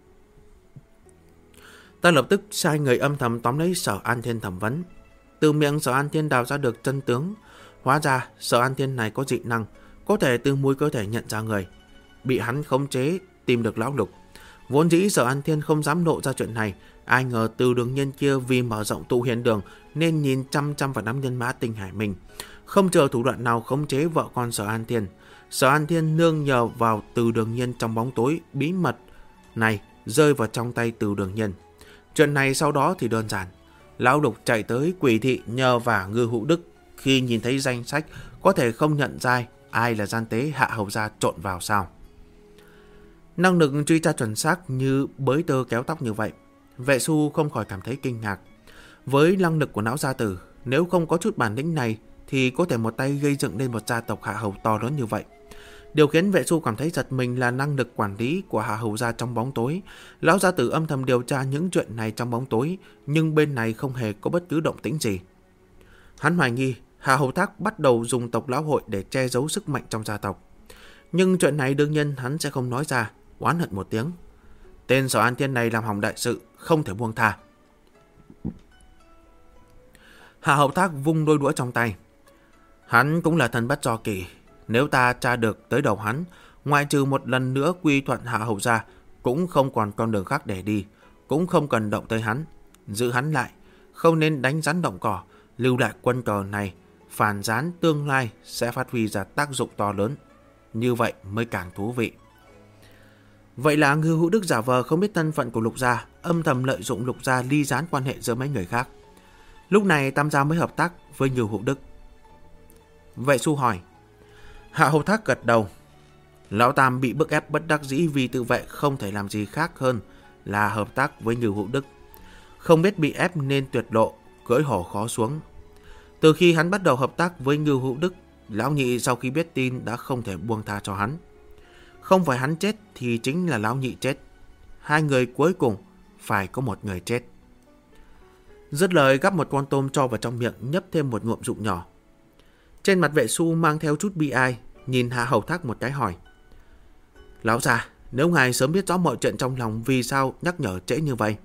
Ta lập tức sai người âm thầm tóm lấy Sở An Thiên thẩm vấn. Từ miệng Sở An Thiên đào ra được chân tướng. Hóa ra Sở An Thiên này có dị năng, có thể từ mùi cơ thể nhận ra người. Bị hắn khống chế tìm được Lão Lục. Vốn dĩ Sở An Thiên không dám lộ ra chuyện này, ai ngờ Từ Đường Nhân kia vì mở rộng tụ hiền đường nên nhìn chăm chăm vào đám nhân mã Tinh Hải mình, không chờ thủ đoạn nào khống chế vợ con Sở An Thiên. Sở An Thiên nương nhờ vào Từ Đường Nhân trong bóng tối bí mật này rơi vào trong tay Từ Đường Nhân. Chuyện này sau đó thì đơn giản. Lão Lục chạy tới Quỷ Thị nhờ vả Ngư Hữu Đức. Khi nhìn thấy danh sách có thể không nhận ra ai là gian tế Hạ Hầu gia trộn vào sao. Năng lực truy tra chuẩn xác như bới tơ kéo tóc như vậy, Vệ Xu không khỏi cảm thấy kinh ngạc. Với năng lực của lão gia tử, nếu không có chút bản lĩnh này thì có thể một tay gây dựng lên một gia tộc Hạ Hầu to lớn như vậy. Điều khiến Vệ Xu cảm thấy giật mình là năng lực quản lý của Hạ Hầu gia trong bóng tối. Lão gia tử âm thầm điều tra những chuyện này trong bóng tối, nhưng bên này không hề có bất cứ động tĩnh gì. Hắn hoài nghi Hạ Hầu Thác bắt đầu dùng tộc lão hội để che giấu sức mạnh trong gia tộc. Nhưng chuyện này đương nhiên hắn sẽ không nói ra, oán hận một tiếng. Tên Sở An Thiên này làm hỏng đại sự, không thể buông tha. Hạ Hầu Thác vung đôi đũa trong tay. Hắn cũng là thần bất do kỳ. Nếu ta tra được tới đầu hắn, ngoại trừ một lần nữa quy thuận Hạ Hầu gia, cũng không còn con đường khác để đi, cũng không cần động tới hắn. Giữ hắn lại, không nên đánh rắn động cỏ, lưu lại quân cờ này, phản gián tương lai sẽ phát huy ra tác dụng to lớn. Như vậy mới càng thú vị. Vậy là Ngư Hữu Đức giả vờ không biết thân phận của Lục gia, âm thầm lợi dụng Lục gia ly gián quan hệ giữa mấy người khác. Lúc này Tam gia mới hợp tác với Ngư Hữu Đức. Vệ Xu hỏi. Hạ Hầu Thác gật đầu. Lão Tam bị bức ép bất đắc dĩ vì tự vệ không thể làm gì khác hơn là hợp tác với Ngư Hữu Đức. Không biết bị ép nên tuyệt lộ, cưỡi hổ khó xuống. Từ khi hắn bắt đầu hợp tác với Ngư Hữu Đức, Lão Nhị sau khi biết tin đã không thể buông tha cho hắn. Không phải hắn chết thì chính là Lão Nhị chết. Hai người cuối cùng phải có một người chết. Dứt lời gắp một con tôm cho vào trong miệng, nhấp thêm một ngụm rượu nhỏ. Trên mặt Vệ Xu mang theo chút bi ai, nhìn Hạ Hầu Thác một cái hỏi. Lão già, nếu ngài sớm biết rõ mọi chuyện trong lòng, vì sao nhắc nhở trễ như vậy?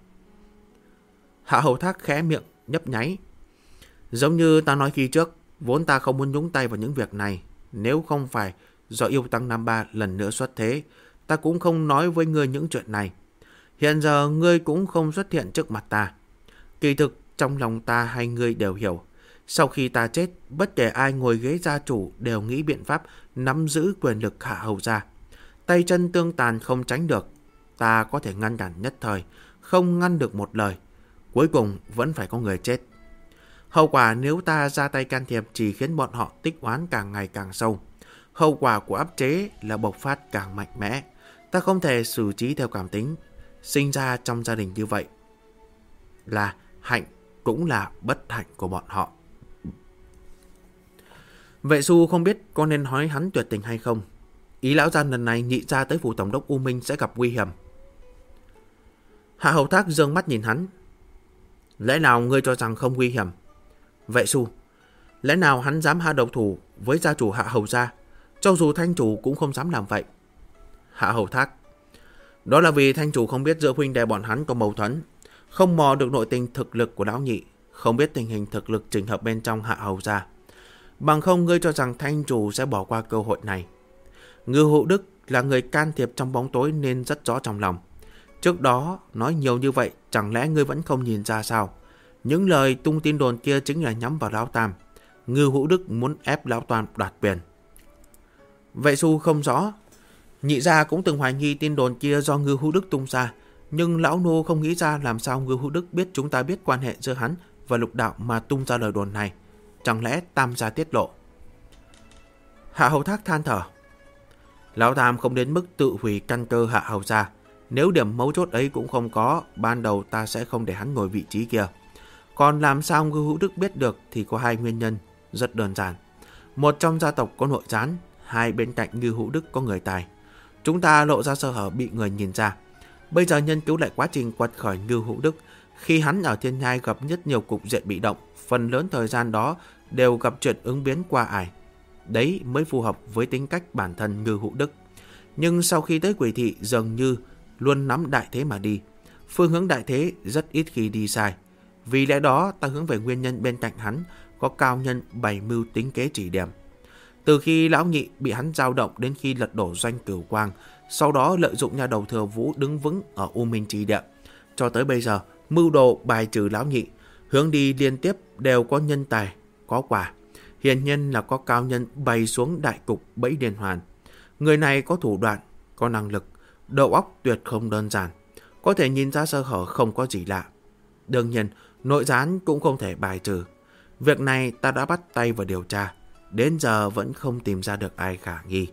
Hạ Hầu Thác khẽ miệng nhấp nháy. Giống như ta nói khi trước, vốn ta không muốn nhúng tay vào những việc này. Nếu không phải do yêu tăng Nam Ba lần nữa xuất thế, ta cũng không nói với ngươi những chuyện này. Hiện giờ ngươi cũng không xuất hiện trước mặt ta. Kỳ thực trong lòng ta hay ngươi đều hiểu. Sau khi ta chết, bất kể ai ngồi ghế gia chủ đều nghĩ biện pháp nắm giữ quyền lực Hạ Hầu gia. Tay chân tương tàn không tránh được. Ta có thể ngăn cản nhất thời, không ngăn được một lời. Cuối cùng vẫn phải có người chết. Hậu quả nếu ta ra tay can thiệp chỉ khiến bọn họ tích oán càng ngày càng sâu. Hậu quả của áp chế là bộc phát càng mạnh mẽ. Ta không thể xử trí theo cảm tính. Sinh ra trong gia đình như vậy là hạnh cũng là bất hạnh của bọn họ. Vệ Xu không biết có nên nói hắn tuyệt tình hay không. Ý lão gia lần này Nhị gia tới phủ tổng đốc U Minh sẽ gặp nguy hiểm. Hạ Hầu Thác giương mắt nhìn hắn. Lẽ nào ngươi cho rằng không nguy hiểm? Vệ Xu, lẽ nào hắn dám hạ độc thủ với gia chủ Hạ Hầu gia? Cho dù thanh chủ cũng không dám làm vậy. Hạ Hầu Thác, đó là vì thanh chủ không biết giữa huynh đệ bọn hắn có mâu thuẫn, không mò được nội tình thực lực của lão Nhị, không biết tình hình thực lực trình hợp bên trong Hạ Hầu gia. Bằng không ngươi cho rằng thanh chủ sẽ bỏ qua cơ hội này. Ngư Hữu Đức là người can thiệp trong bóng tối nên rất rõ trong lòng. Trước đó nói nhiều như vậy, chẳng lẽ ngươi vẫn không nhìn ra sao? Những lời tung tin đồn kia chính là nhắm vào Lão Tam. Ngư Hữu Đức muốn ép Lão Tam đoạt quyền. Vệ Xu không rõ. Nhị gia cũng từng hoài nghi tin đồn kia do Ngư Hữu Đức tung ra, nhưng lão nô không nghĩ ra làm sao Ngư Hữu Đức biết chúng ta biết quan hệ giữa hắn và Lục đạo mà tung ra lời đồn này. Chẳng lẽ Tam gia tiết lộ? Hạ Hầu Thác than thở. Lão Tam không đến mức tự hủy căn cơ Hạ Hầu gia. Nếu điểm mấu chốt ấy cũng không có, ban đầu ta sẽ không để hắn ngồi vị trí kia. Còn làm sao Ngư Hữu Đức biết được thì có hai nguyên nhân, rất đơn giản. Một, trong gia tộc có nội gián, hai, bên cạnh Ngư Hữu Đức có người tài. Chúng ta lộ ra sơ hở bị người nhìn ra. Bây giờ nghiên cứu lại quá trình quật khởi Ngư Hữu Đức. Khi hắn ở Thiên Nhai gặp rất nhiều cục diện bị động, phần lớn thời gian đó đều gặp chuyện ứng biến qua ải. Đấy mới phù hợp với tính cách bản thân Ngư Hữu Đức. Nhưng sau khi tới Quỷ Thị dường như luôn nắm đại thế mà đi. Phương hướng đại thế rất ít khi đi sai. Vì lẽ đó ta hướng về nguyên nhân bên cạnh hắn có cao nhân bày mưu tính kế chỉ điểm. Từ khi lão nhị bị hắn dao động đến khi lật đổ doanh Cửu Quang, sau đó lợi dụng nha đầu Thừa Vũ đứng vững ở U Minh Chi Địa, cho tới bây giờ, mưu đồ bài trừ lão nhị, hướng đi liên tiếp đều có nhân tài, có quả. Hiển nhiên là có cao nhân bày xuống đại cục bẫy liên hoàn. Người này có thủ đoạn, có năng lực, đầu óc tuyệt không đơn giản, có thể nhìn ra sơ hở không có gì lạ. Đương nhiên, nội gián cũng không thể bài trừ. Việc này ta đã bắt tay vào điều tra, đến giờ vẫn không tìm ra được ai khả nghi.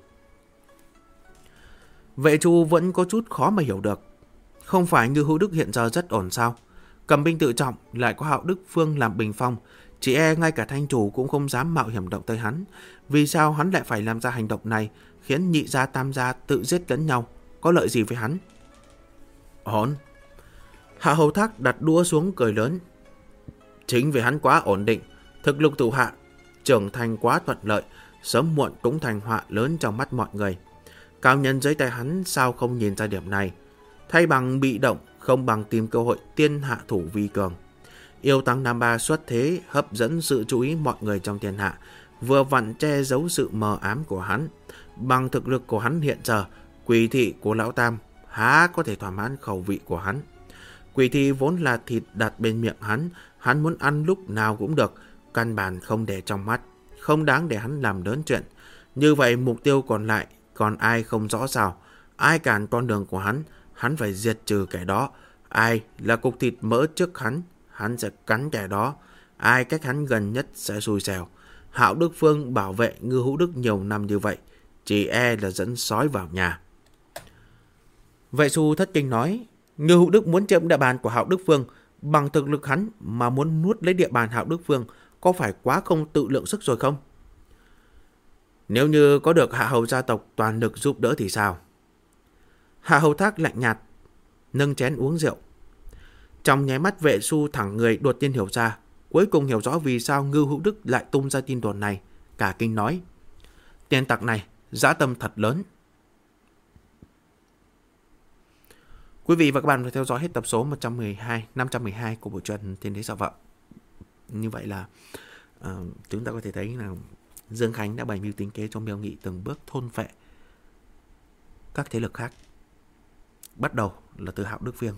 Vệ Chu vẫn có chút khó mà hiểu được. Không phải Ngưu Hữu Đức hiện giờ rất ổn sao? Cầm binh tự trọng, lại có Hạo Đức Phương làm bình phong, chỉ e ngay cả thanh chủ cũng không dám mạo hiểm động tới hắn. Vì sao hắn lại phải làm ra hành động này, khiến nhị gia tam gia tự giết lẫn nhau, có lợi gì với hắn? Ổn. Hạ Hầu Thác đặt đũa xuống cười lớn. Chính vì hắn quá ổn định, thực lực tụ hạ, trưởng thành quá thuận lợi, sớm muộn cũng thành họa lớn trong mắt mọi người. Cao nhân dưới tay hắn sao không nhìn ra điểm này? Thay bằng bị động, không bằng tìm cơ hội tiên hạ thủ vi cường. Yêu Tăng Nam Ba xuất thế hấp dẫn sự chú ý mọi người trong thiên hạ, vừa vặn che giấu sự mờ ám của hắn. Bằng thực lực của hắn hiện giờ, quỷ thị của Lão Tam há có thể thỏa mãn khẩu vị của hắn. Quỷ thị vốn là thịt đặt bên miệng hắn muốn ăn lúc nào cũng được, căn bản không để trong mắt, không đáng để hắn làm lớn chuyện. Như vậy mục tiêu còn lại, còn ai không rõ sao? Ai cản con đường của hắn phải diệt trừ kẻ đó. Ai là cục thịt mỡ trước hắn sẽ cắn kẻ đó. Ai cách hắn gần nhất sẽ xui xẻo. Hạo Đức Phương bảo vệ Ngưu Hữu Đức nhiều năm như vậy, chỉ e là dẫn sói vào nhà. Vệ Xu thất kinh nói, Ngưu Hữu Đức muốn chiếm địa bàn của Hạo Đức Phương, bằng thực lực hắn mà muốn nuốt lấy địa bàn Hạo Đức Phương, có phải quá không tự lượng sức rồi không? Nếu như có được Hạ Hầu gia tộc toàn lực giúp đỡ thì sao? Hạ Hầu Thác lạnh nhạt, nâng chén uống rượu. Trong nháy mắt Vệ Xu thẳng người đột nhiên hiểu ra, cuối cùng hiểu rõ vì sao Ngưu Hữu Đức lại tung ra tin đồn này, cả kinh nói. Tên tặc này, dã tâm thật lớn. Quý vị và các bạn phải theo dõi hết tập số 512 của bộ truyện Thiên Đế Sợ Vợ. Như vậy là chúng ta có thể thấy là Dương Khánh đã bày mưu tính kế cho Miêu Nghị từng bước thôn phệ các thế lực khác. Bắt đầu là từ Hạo Đức Vương.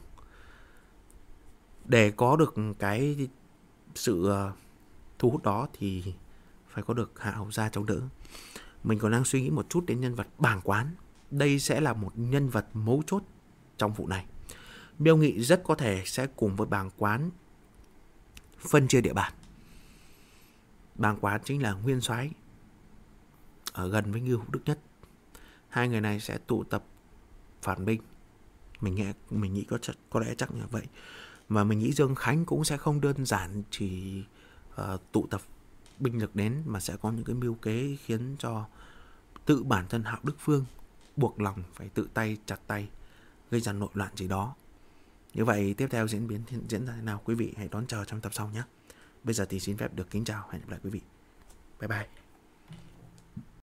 Để có được cái sự thu hút đó thì phải có được Hạ Hầu gia chống đỡ. Mình còn đang suy nghĩ một chút đến nhân vật Bàng Quán. Đây sẽ là một nhân vật mấu chốt trong vụ này. Miêu Nghị rất có thể sẽ cùng với Bàng Quán phân chia địa bàn. Bàng Quán chính là nguyên soái ở gần với Ngưu Hữu Đức nhất. Hai người này sẽ tụ tập phản binh. Mình nghĩ có lẽ chắc như vậy. Và mình nghĩ Dương Khánh cũng sẽ không đơn giản chỉ tụ tập binh lực đến, mà sẽ có những cái mưu kế khiến cho tự bản thân Hạo Đức Phương buộc lòng phải tự tay chặt tay, gây ra nội loạn gì đó. Như vậy tiếp theo diễn ra thế nào, quý vị hãy đón chờ trong tập sau nhé. Bây giờ thì xin phép được kính chào, hẹn gặp lại quý vị. Bye bye.